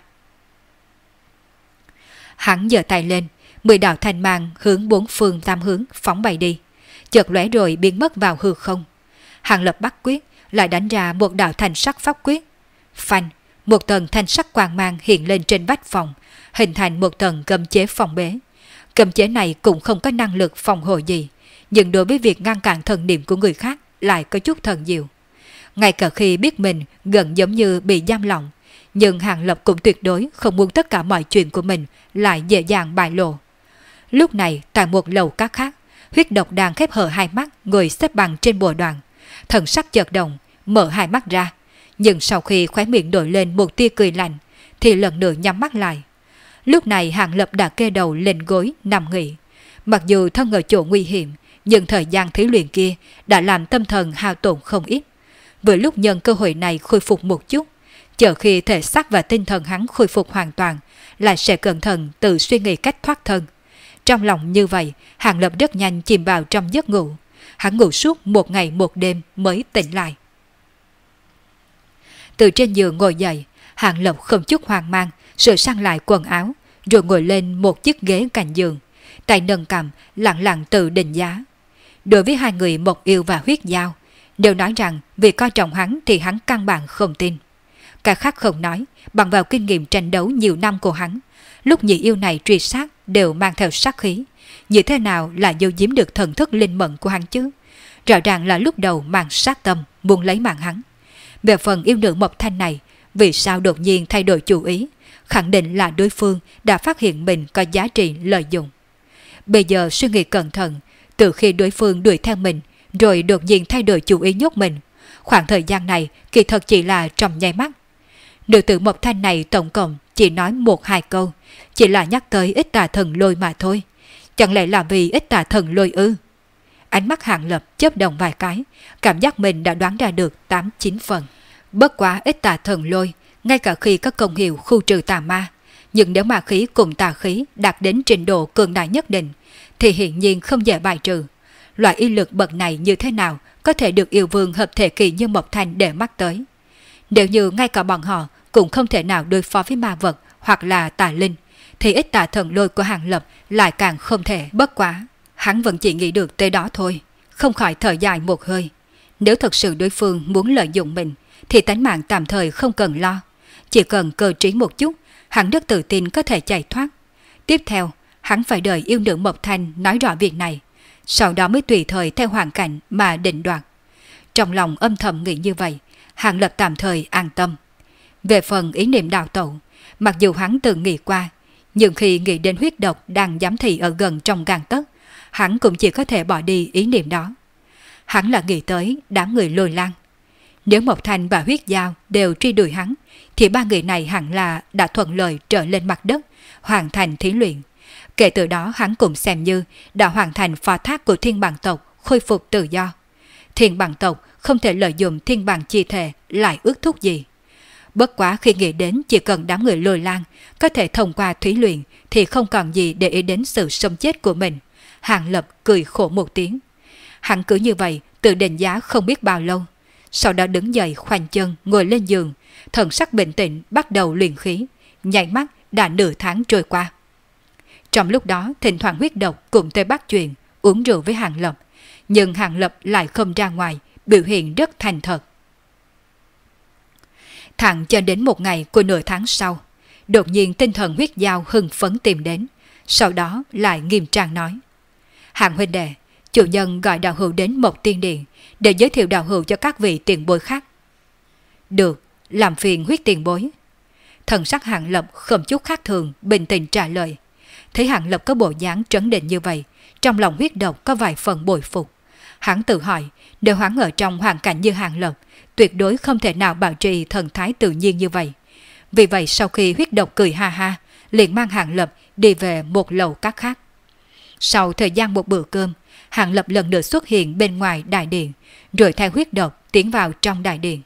Hắn giơ tay lên, 10 đạo thanh mang hướng 4 phương 8 hướng phóng bay đi, chợt lóe rồi biến mất vào hư không. Hàng Lập bắt quyết, lại đánh ra một đạo thanh sắc pháp quyết. Phanh, một tầng thanh sắc quang mang hiện lên trên vách phòng, hình thành một tầng cấm chế phòng bế. Cấm chế này cũng không có năng lực phòng hộ gì, nhưng đối với việc ngăn cản thần niệm của người khác lại có chút thần diệu. Ngay cả khi biết mình gần giống như bị giam lỏng, nhưng Hàng Lập cũng tuyệt đối không muốn tất cả mọi chuyện của mình lại dễ dàng bại lộ. Lúc này tại một lầu các khác, huyết độc đang khép hờ hai mắt ngồi xếp bằng trên bồ đoàn, thần sắc chợt động, mở hai mắt ra, nhưng sau khi khóe miệng nổi lên một tia cười lạnh thì lần nữa nhắm mắt lại. Lúc này Hàng Lập đã kê đầu lên gối nằm nghỉ. Mặc dù thân ở chỗ nguy hiểm, nhưng thời gian thí luyện kia đã làm tâm thần hao tổn không ít. Vừa lúc nhân cơ hội này khôi phục một chút, chờ khi thể xác và tinh thần hắn khôi phục hoàn toàn, lại sẽ cẩn thận tự suy nghĩ cách thoát thân. Trong lòng như vậy, Hàng Lập rất nhanh chìm vào trong giấc ngủ. Hắn ngủ suốt một ngày một đêm mới tỉnh lại. Từ trên giường ngồi dậy, Hàng Lập không chút hoang mang, sửa sang lại quần áo, rồi ngồi lên một chiếc ghế cạnh giường, tay nâng cằm, lặng lặng tự định giá. Đối với hai người Mộc Yêu và Huyết Giao, đều nói rằng vì coi trọng hắn thì hắn căn bản không tin. Cả khác không nói, bằng vào kinh nghiệm tranh đấu nhiều năm của hắn, lúc nhị yêu này truy sát đều mang theo sát khí, như thế nào là giấu giếm được thần thức linh mẫn của hắn chứ? Rõ ràng là lúc đầu mang sát tâm muốn lấy mạng hắn. Về phần yêu nữ Mộc Thanh này, vì sao đột nhiên thay đổi chủ ý, khẳng định là đối phương đã phát hiện mình có giá trị lợi dụng. Bây giờ suy nghĩ cẩn thận, từ khi đối phương đuổi theo mình, rồi đột nhiên thay đổi chủ ý nhốt mình, khoảng thời gian này kỳ thật chỉ là trong nháy mắt. Nữ tử Mộc Thanh này tổng cộng chỉ nói 1-2 câu, chỉ là nhắc tới ít tà thần lôi mà thôi. Chẳng lẽ là vì ít tà thần lôi ư? Ánh mắt Hàng Lập chớp động vài cái, cảm giác mình đã đoán ra được 8-9 phần. Bất quá ít tà thần lôi, ngay cả khi có công hiệu khu trừ tà ma, nhưng nếu ma khí cùng tà khí đạt đến trình độ cường đại nhất định, thì hiển nhiên không dễ bài trừ. Loại y lực bậc này như thế nào có thể được yêu vương hợp thể kỳ như Mộc Thanh để mắt tới? Nếu như ngay cả bọn họ cũng không thể nào đối phó với ma vật hoặc là tà linh, thì ít tà thần lôi của Hàng Lập lại càng không thể. Bất quá, hắn vẫn chỉ nghĩ được tới đó thôi, không khỏi thở dài một hơi. Nếu thật sự đối phương muốn lợi dụng mình, thì tánh mạng tạm thời không cần lo. Chỉ cần cơ trí một chút, Hắn rất tự tin có thể chạy thoát. Tiếp theo, hắn phải đợi yêu nữ Mộc Thanh nói rõ việc này, sau đó mới tùy thời theo hoàn cảnh mà định đoạt. Trong lòng âm thầm nghĩ như vậy, Hàng Lập tạm thời an tâm. Về phần ý niệm đào tẩu, mặc dù hắn từng nghĩ qua, nhưng khi nghĩ đến huyết độc đang giám thị ở gần trong gang tấc, hắn cũng chỉ có thể bỏ đi ý niệm đó. Hắn là nghĩ tới đám người Lôi Lang. Nếu Mộc Thanh và Huyết Giao đều truy đuổi hắn, thì ba người này hẳn là đã thuận lợi trở lên mặt đất, hoàn thành thí luyện. Kể từ đó hắn cũng xem như đã hoàn thành phó thác của thiên bằng tộc, khôi phục tự do. Thiên bằng tộc không thể lợi dụng thiên bằng chi thể lại ước thúc gì. Bất quá khi nghĩ đến chỉ cần đám người Lôi Lang có thể thông qua thí luyện thì không còn gì để ý đến sự sống chết của mình. Hàng Lập cười khổ một tiếng. Hắn cứ như vậy tự định giá không biết bao lâu. Sau đó đứng dậy khoanh chân ngồi lên giường, thần sắc bình tĩnh bắt đầu luyện khí. Nháy mắt đã nửa tháng trôi qua. Trong lúc đó thỉnh thoảng huyết độc cũng tới bắt chuyện uống rượu với Hàng Lập. Nhưng Hàng Lập lại không ra ngoài, biểu hiện rất thành thật. Thẳng cho đến một ngày của nửa tháng sau, đột nhiên tinh thần Huyết Giao hưng phấn tìm đến, sau đó lại nghiêm trang nói: Hàng huynh đệ, chủ nhân gọi đạo hữu đến Mộc Tiên Điện để giới thiệu đạo hữu cho các vị tiền bối khác. Được, làm phiền Huyết tiền bối. Thần sắc Hàng Lập không chút khác thường, bình tĩnh trả lời. Thấy Hàng Lập có bộ dáng trấn định như vậy, trong lòng Huyết độc có vài phần bội phục. Hắn tự hỏi, nếu hắn ở trong hoàn cảnh như Hàng Lập, tuyệt đối không thể nào bảo trì thần thái tự nhiên như vậy. Vì vậy sau khi Huyết độc cười ha ha, liền mang Hàng Lập đi về một lầu các khác. Sau thời gian một bữa cơm, Hàng Lập lần nữa xuất hiện bên ngoài đại điện, rồi theo Huyết độc tiến vào trong đại điện.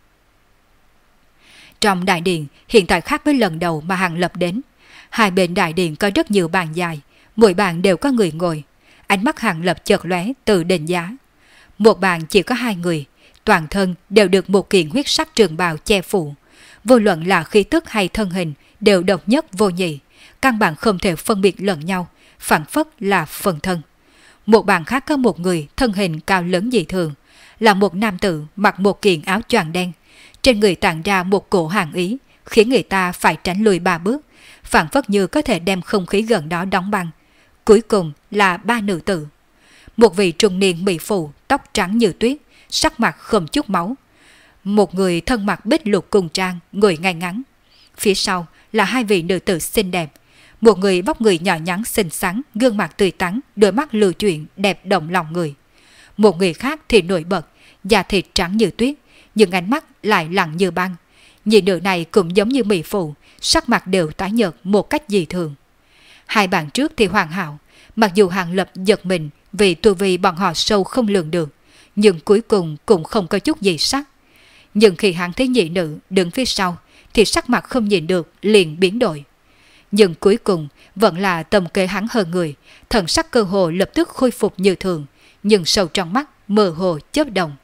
Trong đại điện hiện tại khác với lần đầu mà Hàng Lập đến. Hai bên đại điện có rất nhiều bàn dài, mỗi bàn đều có người ngồi. Ánh mắt Hàng Lập chợt lóe từ định giá. Một bàn chỉ có hai người, toàn thân đều được một kiện huyết sắc trường bào che phủ. Vô luận là khí tức hay thân hình đều độc nhất vô nhị, căn bản không thể phân biệt lẫn nhau, phảng phất là phần thân. Một bàn khác có một người thân hình cao lớn dị thường, là một nam tử mặc một kiện áo choàng đen, trên người tản ra một cổ hàn ý, khiến người ta phải tránh lùi ba bước, phảng phất như có thể đem không khí gần đó đóng băng. Cuối cùng là ba nữ tử. Một vị trung niên mỹ phụ, tóc trắng như tuyết, sắc mặt không chút máu. Một người thân mặc bích lục cung trang, ngồi ngay ngắn. Phía sau là hai vị nữ tử xinh đẹp. Một người vóc người nhỏ nhắn xinh xắn, gương mặt tươi tắn, đôi mắt lưu chuyển, đẹp động lòng người. Một người khác thì nổi bật, da thịt trắng như tuyết, nhưng ánh mắt lại lặng như băng. Nhị nữ này cũng giống như mỹ phụ, sắc mặt đều tái nhợt một cách dị thường. Hai bàn trước thì hoàn hảo, mặc dù Hàng Lập giật mình vì tu vi bọn họ sâu không lường được, nhưng cuối cùng cũng không có chút gì sắc. Nhưng khi hắn thấy nhị nữ đứng phía sau, thì sắc mặt không nhìn được liền biến đổi. Nhưng cuối cùng vẫn là tầm kế hắn hơn người, thần sắc cơ hồ lập tức khôi phục như thường, nhưng sâu trong mắt mơ hồ chớp động.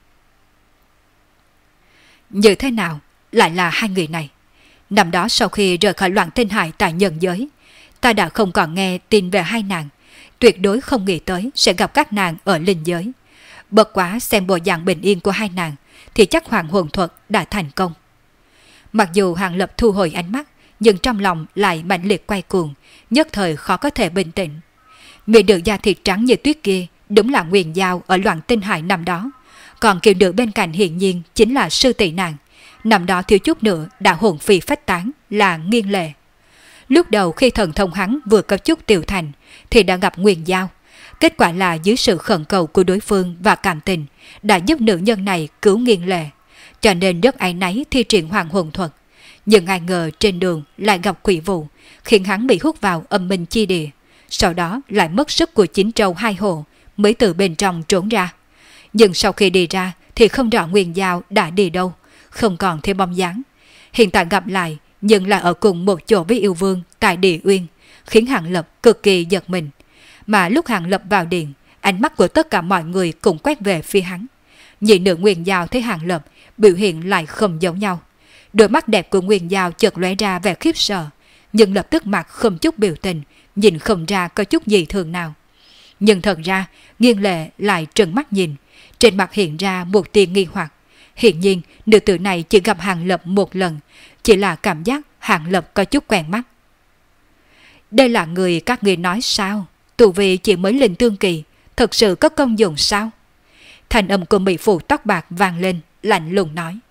Như thế nào lại là hai người này? Năm đó sau khi rời khỏi Loạn Tinh Hải tại nhân giới, ta đã không còn nghe tin về hai nàng, tuyệt đối không nghĩ tới sẽ gặp các nàng ở linh giới. Bất quá xem bộ dạng bình yên của hai nàng thì chắc Hoàng Hồn Thuật đã thành công. Mặc dù Hàng Lập thu hồi ánh mắt, nhưng trong lòng lại mãnh liệt quay cuồng, nhất thời khó có thể bình tĩnh. Mỹ nữ da thịt trắng như tuyết kia đúng là Nguyền Giao ở Loạn Tinh Hải năm đó, còn kiều nữ bên cạnh hiển nhiên chính là sư tỷ nàng. Năm đó thiếu chút nữa đã hồn phi phách tán, là Nghiên Lệ. Lúc đầu khi thần thông hắn vừa có chút tiểu thành thì đã gặp Nguyền Giao. Kết quả là dưới sự khẩn cầu của đối phương và cảm tình đã giúp nữ nhân này cứu Nghiên Lệ, cho nên rất áy náy thi triển Hoàng Hồn Thuật. Nhưng ai ngờ trên đường lại gặp quỷ vụ, khiến hắn bị hút vào âm minh chi địa, sau đó lại mất sức của chín trâu hai hồ mới từ bên trong trốn ra. Nhưng sau khi đi ra thì không rõ Nguyền Giao đã đi đâu, không còn thêm bóng dáng. Hiện tại gặp lại nhưng là ở cùng một chỗ với yêu vương tại Địa Uyên, khiến Hàng Lập cực kỳ giật mình. Mà lúc Hàng Lập vào điện, ánh mắt của tất cả mọi người cũng quét về phía hắn. Nhị nữ Nguyền Giao thấy Hàng Lập biểu hiện lại không giống nhau. Đôi mắt đẹp của Nguyền Giao chợt lóe ra vẻ khiếp sợ, nhưng lập tức mặt không chút biểu tình, nhìn không ra có chút gì thường nào. Nhưng thật ra Nghiên Lệ lại trừng mắt nhìn, trên mặt hiện ra một tia nghi hoặc. Hiển nhiên nữ tử này chỉ gặp Hàng Lập một lần, chỉ là cảm giác Hạng Lập có chút quen mắt. Đây là người các ngươi nói sao? Tu vi chỉ mới linh tương kỳ, thực sự có công dụng sao? Thành âm của mỹ phụ tóc bạc vang lên, lạnh lùng nói.